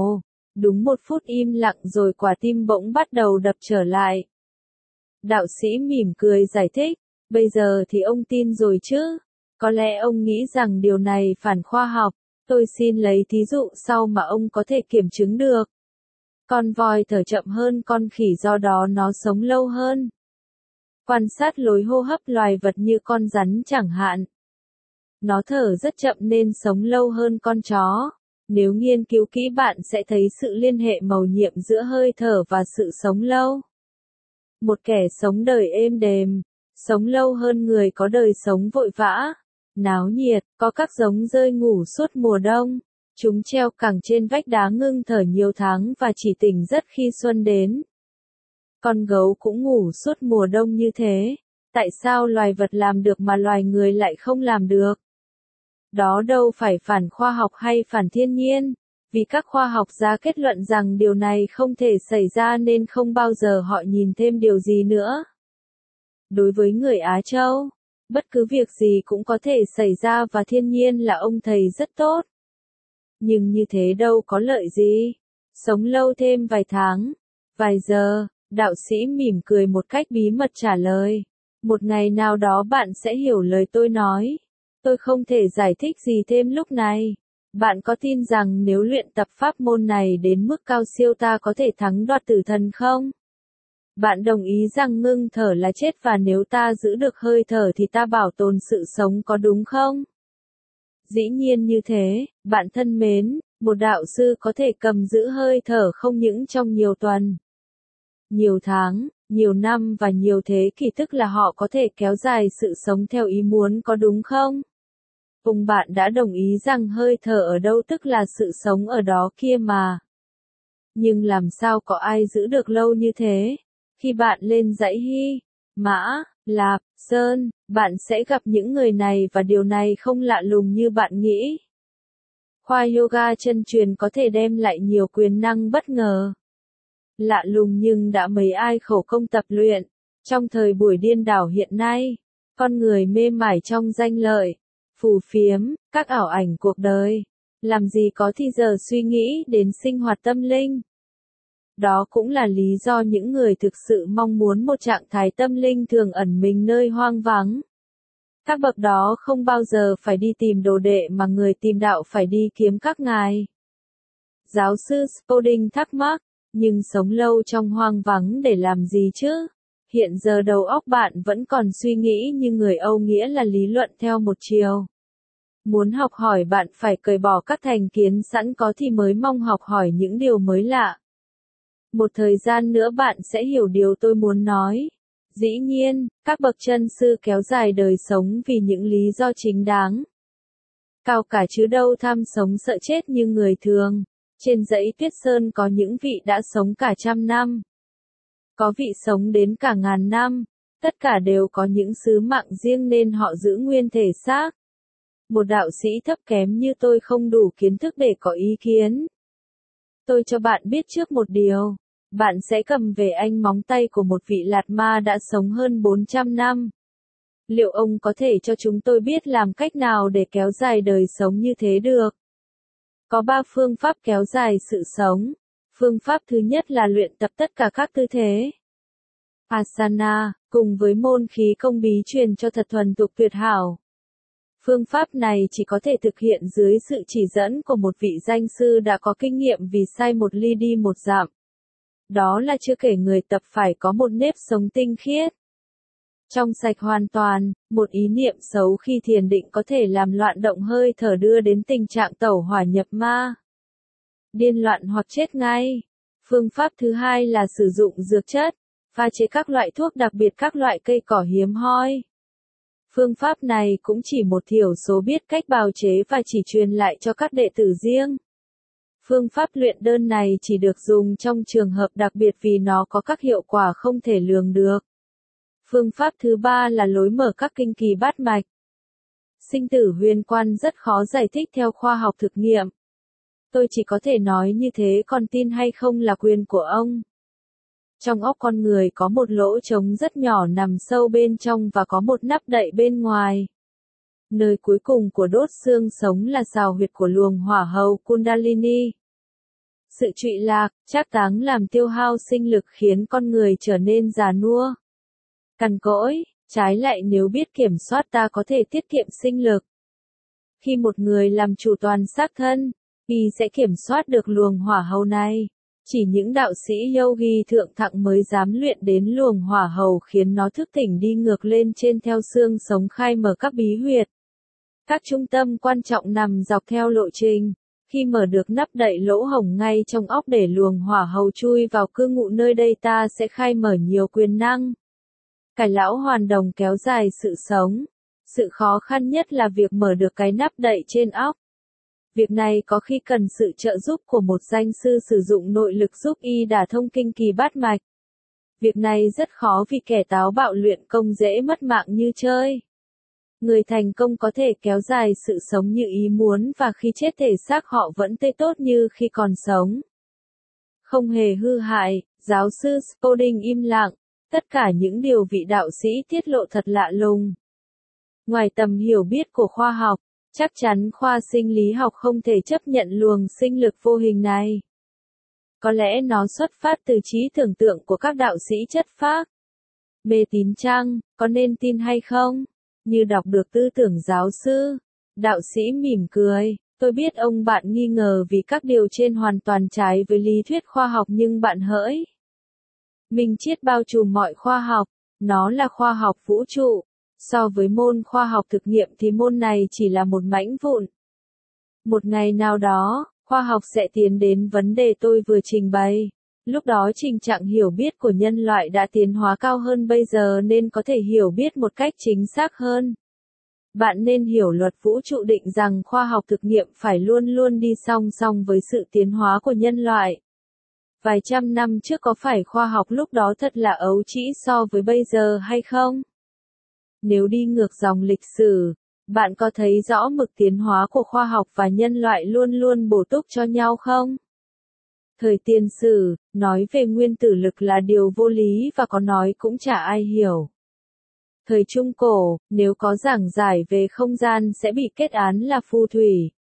Đúng 1 phút im lặng rồi quả tim bỗng bắt đầu đập trở lại. Đạo sĩ mỉm cười giải thích, bây giờ thì ông tin rồi chứ? Có lẽ ông nghĩ rằng điều này phản khoa học, tôi xin lấy thí dụ sau mà ông có thể kiểm chứng được. Con voi thở chậm hơn con khỉ do đó nó sống lâu hơn. Quan sát lối hô hấp loài vật như con rắn chẳng hạn. Nó thở rất chậm nên sống lâu hơn con chó. Nếu nghiên cứu kỹ bạn sẽ thấy sự liên hệ mầu nhiệm giữa hơi thở và sự sống lâu. Một kẻ sống đời êm đềm, sống lâu hơn người có đời sống vội vã, náo nhiệt, có các giống dơi ngủ suốt mùa đông. Chúng treo cẳng trên vách đá ngưng thở nhiều tháng và chỉ tỉnh giấc khi xuân đến. Con gấu cũng ngủ suốt mùa đông như thế. Tại sao loài vật làm được mà loài người lại không làm được? Đó đâu phải phản khoa học hay phản thiên nhiên, vì các khoa học gia kết luận rằng điều này không thể xảy ra nên không bao giờ họ nhìn thêm điều gì nữa. Đối với người Á Châu, bất cứ việc gì cũng có thể xảy ra và thiên nhiên là ông thầy rất tốt. Nhưng như thế đâu có lợi gì. Sống lâu thêm vài tháng, vài giờ, đạo sĩ mỉm cười một cách bí mật trả lời. Một ngày nào đó bạn sẽ hiểu lời tôi nói. Tôi không thể giải thích gì thêm lúc này. Bạn có tin rằng nếu luyện tập pháp môn này đến mức cao siêu ta có thể thắng đoạt tử thần không? Bạn đồng ý rằng ngưng thở là chết và nếu ta giữ được hơi thở thì ta bảo tồn sự sống có đúng không? Dĩ nhiên như thế, bạn thân mến, một đạo sư có thể cầm giữ hơi thở không những trong nhiều tuần, nhiều tháng, nhiều năm và nhiều thế kỷ, tức là họ có thể kéo dài sự sống theo ý muốn có đúng không? Bạn đã đồng ý rằng hơi thở ở đâu tức là sự sống ở đó kia mà. Nhưng làm sao có ai giữ được lâu như thế? Khi bạn lên dãy Hy, Mã, Lạp, Sơn, bạn sẽ gặp những người này và điều này không lạ lùng như bạn nghĩ. Khoa yoga chân truyền có thể đem lại nhiều quyền năng bất ngờ. Lạ lùng nhưng đã mấy ai khổ công tập luyện. Trong thời buổi điên đảo hiện nay, con người mê mải trong danh lợi, phù phiếm, các ảo ảnh cuộc đời. Làm gì có thì giờ suy nghĩ đến sinh hoạt tâm linh. Đó cũng là lý do những người thực sự mong muốn một trạng thái tâm linh thường ẩn mình nơi hoang vắng. Các bậc đó không bao giờ phải đi tìm đồ đệ mà người tìm đạo phải đi kiếm các ngài. Giáo sư Spalding thắc mắc, nhưng sống lâu trong hoang vắng để làm gì chứ? Hiện giờ đầu óc bạn vẫn còn suy nghĩ như người Âu, nghĩa là lý luận theo một chiều. Muốn học hỏi bạn phải cởi bỏ các thành kiến sẵn có thì mới mong học hỏi những điều mới lạ. Một thời gian nữa bạn sẽ hiểu điều tôi muốn nói. Dĩ nhiên, các bậc chân sư kéo dài đời sống vì những lý do chính đáng. Cao cả chứ đâu tham sống sợ chết như người thường. Trên dãy Tuyết Sơn có những vị đã sống cả 100 năm. Có vị sống đến cả 1000 năm. Tất cả đều có những sứ mạng riêng nên họ giữ nguyên thể xác. Một đạo sĩ thấp kém như tôi không đủ kiến thức để có ý kiến. Tôi cho bạn biết trước một điều. Bạn sẽ cầm về anh móng tay của một vị Lạt Ma đã sống hơn 400 năm. Liệu ông có thể cho chúng tôi biết làm cách nào để kéo dài đời sống như thế được? Có 3 phương pháp kéo dài sự sống. Phương pháp thứ nhất là luyện tập tất cả các tư thế Asana, cùng với môn khí công bí truyền cho thật thuần thục tuyệt hảo. Phương pháp này chỉ có thể thực hiện dưới sự chỉ dẫn của một vị danh sư đã có kinh nghiệm vì sai một ly đi một dặm. Đó là chưa kể người tập phải có một nếp sống tinh khiết. Trong sạch hoàn toàn, một ý niệm xấu khi thiền định có thể làm loạn động hơi thở đưa đến tình trạng tẩu hỏa nhập ma. Điên loạn hoặc chết ngay. Phương pháp thứ hai là sử dụng dược chất, pha chế các loại thuốc đặc biệt các loại cây cỏ hiếm hoi. Phương pháp này cũng chỉ một thiểu số biết cách bào chế và chỉ truyền lại cho các đệ tử riêng. Phương pháp luyện đơn này chỉ được dùng trong trường hợp đặc biệt vì nó có các hiệu quả không thể lường được. Phương pháp thứ ba là lối mở các kinh kỳ bát mạch. Sinh tử huyền quan rất khó giải thích theo khoa học thực nghiệm. Tôi chỉ có thể nói như thế, còn tin hay không là quyền của ông. Trong óc con người có một lỗ trống rất nhỏ nằm sâu bên trong và có một nắp đậy bên ngoài. Nơi cuối cùng của đốt xương sống là xào huyệt của luồng hỏa hầu Kundalini. Sự trụy lạc, trác táng làm tiêu hao sinh lực khiến con người trở nên già nua, cằn cỗi, trái lại nếu biết kiểm soát ta có thể tiết kiệm sinh lực. Khi một người làm chủ toàn xác thân, y sẽ kiểm soát được luồng hỏa hầu này. Chỉ những đạo sĩ yogi thượng thặng mới dám luyện đến luồng hỏa hầu khiến nó thức tỉnh đi ngược lên trên theo xương sống khai mở các bí huyệt. Các trung tâm quan trọng nằm dọc theo lộ trình. Khi mở được nắp đậy lỗ hổng ngay trong óc để luồng hỏa hầu chui vào cư ngụ nơi đây ta sẽ khai mở nhiều quyền năng. Cải lão hoàn đồng kéo dài sự sống. Sự khó khăn nhất là việc mở được cái nắp đậy trên óc. Việc này có khi cần sự trợ giúp của một danh sư sử dụng nội lực giúp y đả thông kinh kỳ bát mạch. Việc này rất khó vì kẻ táo bạo luyện công dễ mất mạng như chơi. Người thành công có thể kéo dài sự sống như ý muốn và khi chết thể xác họ vẫn tươi tốt như khi còn sống. Không hề hư hại, giáo sư Spalding im lặng, tất cả những điều vị đạo sĩ tiết lộ thật lạ lùng. Ngoài tầm hiểu biết của khoa học, chắc chắn khoa sinh lý học không thể chấp nhận luồng sinh lực vô hình này. Có lẽ nó xuất phát từ trí tưởng tượng của các đạo sĩ chất phác. Mê tín chăng, có nên tin hay không? Như đọc được tư tưởng giáo sư. Đạo sĩ mỉm cười, tôi biết ông bạn nghi ngờ vì các điều trên hoàn toàn trái với lý thuyết khoa học nhưng bạn hỡi. Minh triết bao trùm mọi khoa học, nó là khoa học vũ trụ. So với môn khoa học thực nghiệm thì môn này chỉ là một mảnh vụn. Một ngày nào đó, khoa học sẽ tiến đến vấn đề tôi vừa trình bày. Lúc đó trình trạng hiểu biết của nhân loại đã tiến hóa cao hơn bây giờ nên có thể hiểu biết một cách chính xác hơn. Bạn nên hiểu luật vũ trụ định rằng khoa học thực nghiệm phải luôn luôn đi song song với sự tiến hóa của nhân loại. Vài trăm năm trước có phải khoa học lúc đó thật là ấu trĩ so với bây giờ hay không? Nếu đi ngược dòng lịch sử, bạn có thấy rõ mực tiến hóa của khoa học và nhân loại luôn luôn bổ túc cho nhau không? Thời tiền sử, nói về nguyên tử lực là điều vô lý và có nói cũng chả ai hiểu. Thời Trung Cổ, nếu có giảng giải về không gian sẽ bị kết án là phù thủy.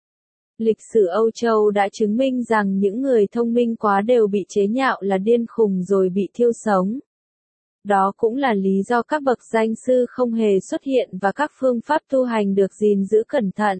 Lịch sử Âu Châu đã chứng minh rằng những người thông minh quá đều bị chế nhạo là điên khùng rồi bị thiêu sống. Đó cũng là lý do các bậc danh sư không hề xuất hiện và các phương pháp tu hành được gìn giữ cẩn thận.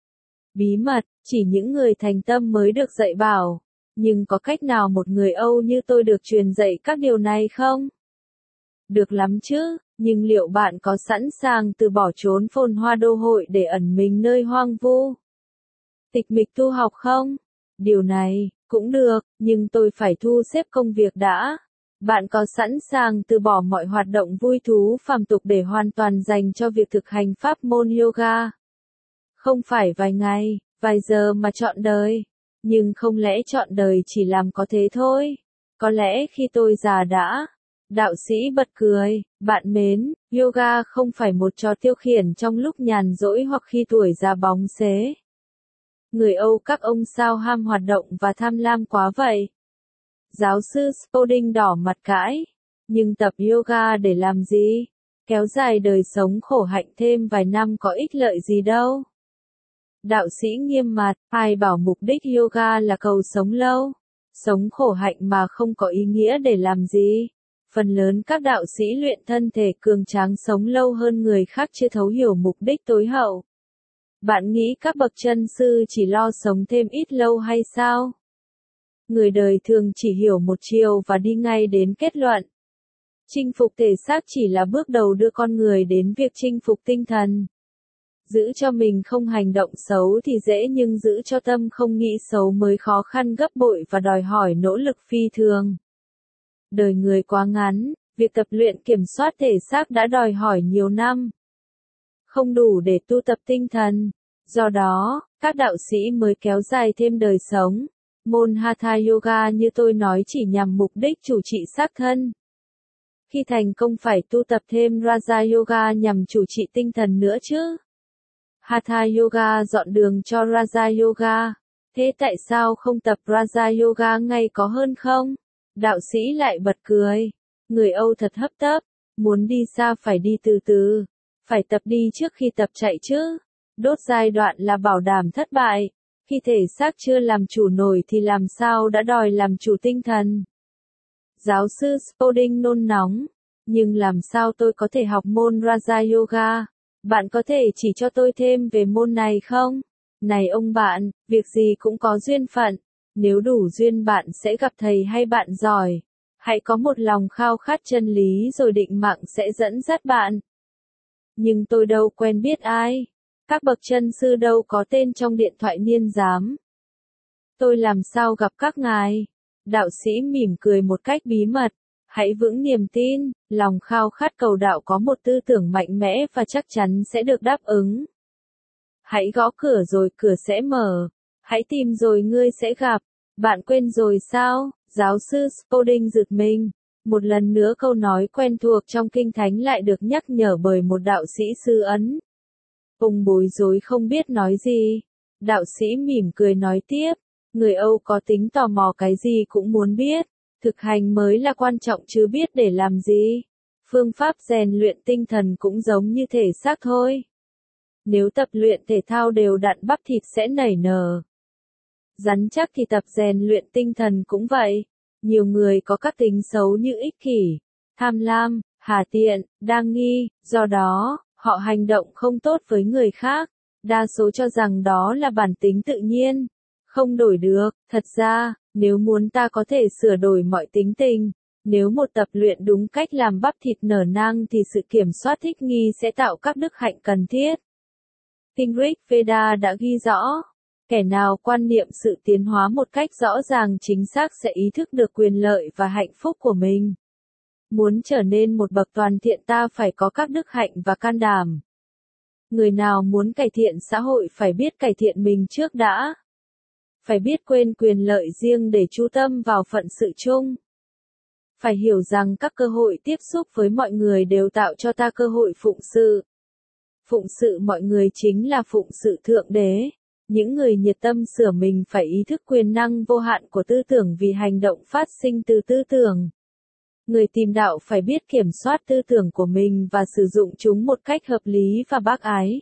Bí mật, chỉ những người thành tâm mới được dạy bảo. Nhưng có cách nào một người Âu như tôi được truyền dạy các điều này không? Được lắm chứ, nhưng liệu bạn có sẵn sàng từ bỏ chốn phồn hoa đô hội để ẩn mình nơi hoang vu? Tịch mịch tu học không? Điều này, cũng được, nhưng tôi phải thu xếp công việc đã. Bạn có sẵn sàng từ bỏ mọi hoạt động vui thú phàm tục để hoàn toàn dành cho việc thực hành pháp môn yoga? Không phải vài ngày, vài giờ mà trọn đời. Nhưng không lẽ trọn đời chỉ làm có thế thôi? Có lẽ khi tôi già đã. Đạo sĩ bật cười, bạn mến, yoga không phải một trò tiêu khiển trong lúc nhàn rỗi hoặc khi tuổi già bóng xế. Người Âu các ông sao ham hoạt động và tham lam quá vậy? Giáo sư Spalding đỏ mặt cãi. Nhưng tập yoga để làm gì? Kéo dài đời sống khổ hạnh thêm vài năm có ích lợi gì đâu. Đạo sĩ nghiêm mặt, ai bảo mục đích yoga là cầu sống lâu? Sống khổ hạnh mà không có ý nghĩa để làm gì? Phần lớn các đạo sĩ luyện thân thể cường tráng sống lâu hơn người khác chưa thấu hiểu mục đích tối hậu. Bạn nghĩ các bậc chân sư chỉ lo sống thêm ít lâu hay sao? Người đời thường chỉ hiểu một chiều và đi ngay đến kết luận. Chinh phục thể xác chỉ là bước đầu đưa con người đến việc chinh phục tinh thần. Giữ cho mình không hành động xấu thì dễ nhưng giữ cho tâm không nghĩ xấu mới khó khăn gấp bội và đòi hỏi nỗ lực phi thường. Đời người quá ngắn, việc tập luyện kiểm soát thể xác đã đòi hỏi nhiều năm. Không đủ để tu tập tinh thần. Do đó, các đạo sĩ mới kéo dài thêm đời sống. Môn Hatha Yoga như tôi nói chỉ nhằm mục đích chủ trị xác thân. Khi thành công phải tu tập thêm Raja Yoga nhằm chủ trị tinh thần nữa chứ. Hatha Yoga dọn đường cho Raja Yoga. Thế tại sao không tập Raja Yoga ngay có hơn không? Đạo sĩ lại bật cười. Người Âu thật hấp tấp. Muốn đi xa phải đi từ từ. Phải tập đi trước khi tập chạy chứ. Đốt giai đoạn là bảo đảm thất bại. Khi thể xác chưa làm chủ nổi thì làm sao đã đòi làm chủ tinh thần? Giáo sư Spalding nôn nóng. Nhưng làm sao tôi có thể học môn Raja Yoga? Bạn có thể chỉ cho tôi thêm về môn này không? Này ông bạn, việc gì cũng có duyên phận. Nếu đủ duyên bạn sẽ gặp thầy hay bạn giỏi. Hãy có một lòng khao khát chân lý rồi định mạng sẽ dẫn dắt bạn. Nhưng tôi đâu quen biết ai. Các bậc chân sư đâu có tên trong điện thoại niên giám. Tôi làm sao gặp các ngài? Đạo sĩ mỉm cười một cách bí mật. Hãy vững niềm tin, lòng khao khát cầu đạo có một tư tưởng mạnh mẽ và chắc chắn sẽ được đáp ứng. Hãy gõ cửa rồi cửa sẽ mở. Hãy tìm rồi ngươi sẽ gặp. Bạn quên rồi sao? Giáo sư Spalding giật mình. Một lần nữa câu nói quen thuộc trong Kinh Thánh lại được nhắc nhở bởi một đạo sĩ xứ Ấn. Ông bối rối không biết nói gì. Đạo sĩ mỉm cười nói tiếp. Người Âu có tính tò mò cái gì cũng muốn biết. Thực hành mới là quan trọng chứ biết để làm gì. Phương pháp rèn luyện tinh thần cũng giống như thể xác thôi. Nếu tập luyện thể thao đều đặn bắp thịt sẽ nảy nở. Rắn chắc thì tập rèn luyện tinh thần cũng vậy. Nhiều người có các tính xấu như ích kỷ, tham lam, hà tiện, đa nghi, do đó, họ hành động không tốt với người khác. Đa số cho rằng đó là bản tính tự nhiên, không đổi được. Thật ra, nếu muốn ta có thể sửa đổi mọi tính tình, nếu một tập luyện đúng cách làm bắp thịt nở nang thì sự kiểm soát thích nghi sẽ tạo các đức hạnh cần thiết. Kinh Rig Veda đã ghi rõ, kẻ nào quan niệm sự tiến hóa một cách rõ ràng chính xác sẽ ý thức được quyền lợi và hạnh phúc của mình. Muốn trở nên một bậc toàn thiện ta phải có các đức hạnh và can đảm. Người nào muốn cải thiện xã hội phải biết cải thiện mình trước đã. Phải biết quên quyền lợi riêng để chú tâm vào phận sự chung. Phải hiểu rằng các cơ hội tiếp xúc với mọi người đều tạo cho ta cơ hội phụng sự. Phụng sự mọi người chính là phụng sự Thượng Đế. Những người nhiệt tâm sửa mình phải ý thức quyền năng vô hạn của tư tưởng vì hành động phát sinh từ tư tưởng. Người tìm đạo phải biết kiểm soát tư tưởng của mình và sử dụng chúng một cách hợp lý và bác ái.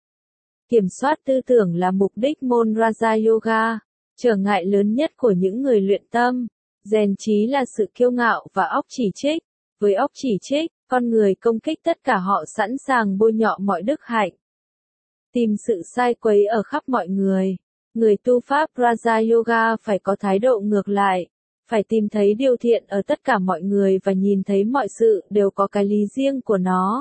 Kiểm soát tư tưởng là mục đích môn Raja Yoga. Trở ngại lớn nhất của những người luyện tâm, rèn trí là sự kiêu ngạo và óc chỉ trích. Với óc chỉ trích, con người công kích tất cả họ sẵn sàng bôi nhọ mọi đức hạnh. Tìm sự sai quấy ở khắp mọi người. Người tu pháp Raja Yoga phải có thái độ ngược lại. Phải tìm thấy điều thiện ở tất cả mọi người và nhìn thấy mọi sự đều có cái lý riêng của nó.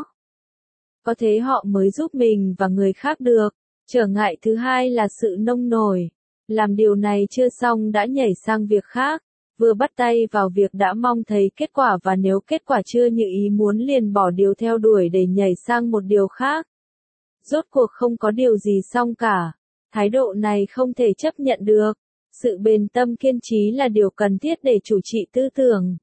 Có thế họ mới giúp mình và người khác được. Trở ngại thứ hai là sự nông nổi. Làm điều này chưa xong đã nhảy sang việc khác. Vừa bắt tay vào việc đã mong thấy kết quả và nếu kết quả chưa như ý muốn liền bỏ điều theo đuổi để nhảy sang một điều khác. Rốt cuộc không có điều gì xong cả. Thái độ này không thể chấp nhận được. Sự bền tâm kiên trì là điều cần thiết để chủ trị tư tưởng.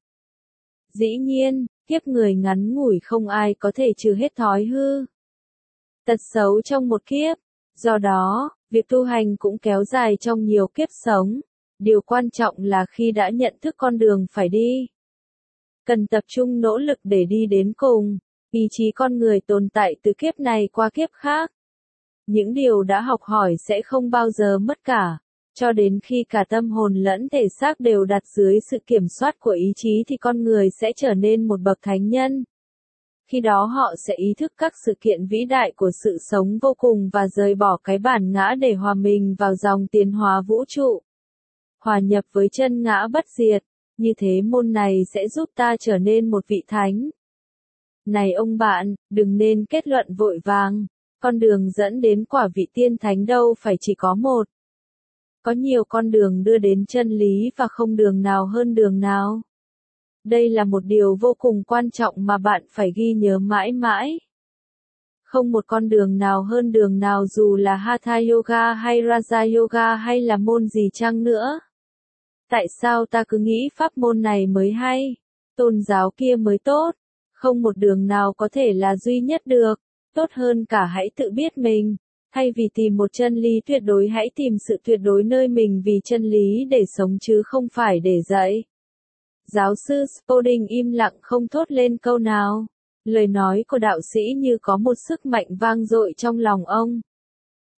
Dĩ nhiên, kiếp người ngắn ngủi không ai có thể trừ hết thói hư tật xấu trong một kiếp. Do đó, việc tu hành cũng kéo dài trong nhiều kiếp sống. Điều quan trọng là khi đã nhận thức con đường phải đi, cần tập trung nỗ lực để đi đến cùng. Ý chí con người tồn tại từ kiếp này qua kiếp khác. Những điều đã học hỏi sẽ không bao giờ mất cả. Cho đến khi cả tâm hồn lẫn thể xác đều đặt dưới sự kiểm soát của ý chí thì con người sẽ trở nên một bậc thánh nhân. Khi đó họ sẽ ý thức các sự kiện vĩ đại của sự sống vô cùng và rời bỏ cái bản ngã để hòa mình vào dòng tiến hóa vũ trụ. Hòa nhập với chân ngã bất diệt, như thế môn này sẽ giúp ta trở nên một vị thánh. Này ông bạn, đừng nên kết luận vội vàng, con đường dẫn đến quả vị tiên thánh đâu phải chỉ có một. Có nhiều con đường đưa đến chân lý và không đường nào hơn đường nào. Đây là một điều vô cùng quan trọng mà bạn phải ghi nhớ mãi mãi. Không một con đường nào hơn đường nào dù là Hatha Yoga hay Raja Yoga hay là môn gì chăng nữa. Tại sao ta cứ nghĩ pháp môn này mới hay, tôn giáo kia mới tốt? Không một đường nào có thể là duy nhất được. Tốt hơn cả hãy tự biết mình. Thay vì tìm một chân lý tuyệt đối hãy tìm sự tuyệt đối nơi mình vì chân lý để sống chứ không phải để dạy. Giáo sư Spalding im lặng không thốt lên câu nào. Lời nói của đạo sĩ như có một sức mạnh vang dội trong lòng ông.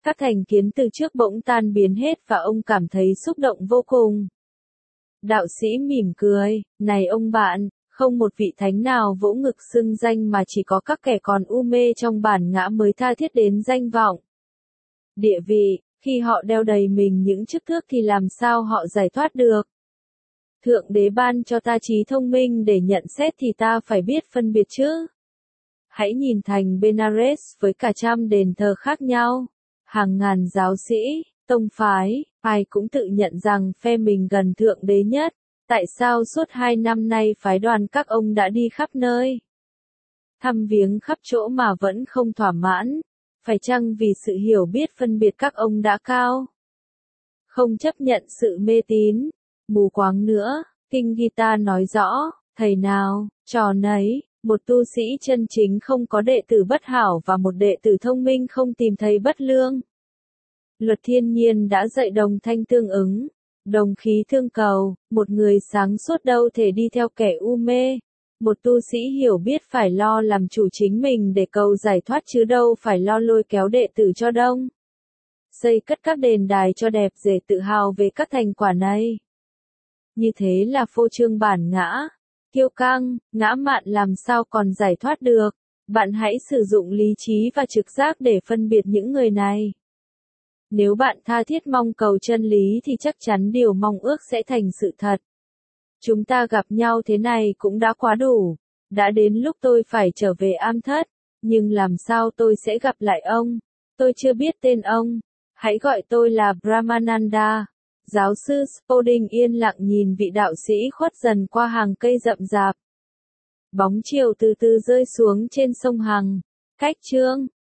Các thành kiến từ trước bỗng tan biến hết và ông cảm thấy xúc động vô cùng. Đạo sĩ mỉm cười, này ông bạn, không một vị thánh nào vỗ ngực xưng danh mà chỉ có các kẻ còn u mê trong bản ngã mới tha thiết đến danh vọng. Địa vị, khi họ đeo đầy mình những chức tước thì làm sao họ giải thoát được? Thượng đế ban cho ta trí thông minh để nhận xét thì ta phải biết phân biệt chứ. Hãy nhìn thành Benares với cả trăm đền thờ khác nhau, hàng ngàn giáo sĩ, tông phái, ai cũng tự nhận rằng phe mình gần thượng đế nhất. Tại sao suốt 2 năm nay phái đoàn các ông đã đi khắp nơi, thăm viếng khắp chỗ mà vẫn không thỏa mãn? Phải chăng vì sự hiểu biết phân biệt các ông đã cao? Không chấp nhận sự mê tín, mù quáng nữa, Kinh Gita nói rõ, thầy nào, trò nấy, một tu sĩ chân chính không có đệ tử bất hảo và một đệ tử thông minh không tìm thấy bất lương. Luật thiên nhiên đã dạy đồng thanh tương ứng, đồng khí thương cầu, một người sáng suốt đâu thể đi theo kẻ u mê. Một tu sĩ hiểu biết phải lo làm chủ chính mình để cầu giải thoát chứ đâu phải lo lôi kéo đệ tử cho đông. Xây cất các đền đài cho đẹp để tự hào về các thành quả này. Như thế là phô trương bản ngã, kiêu căng, ngã mạn làm sao còn giải thoát được. Bạn hãy sử dụng lý trí và trực giác để phân biệt những người này. Nếu bạn tha thiết mong cầu chân lý thì chắc chắn điều mong ước sẽ thành sự thật. Chúng ta gặp nhau thế này cũng đã quá đủ. Đã đến lúc tôi phải trở về Am Thất. Nhưng làm sao tôi sẽ gặp lại ông? Tôi chưa biết tên ông. Hãy gọi tôi là Brahmananda. Giáo sư Spoding yên lặng nhìn vị đạo sĩ khuất dần qua hàng cây rậm rạp. Bóng chiều từ từ rơi xuống trên sông Hằng. Cách chương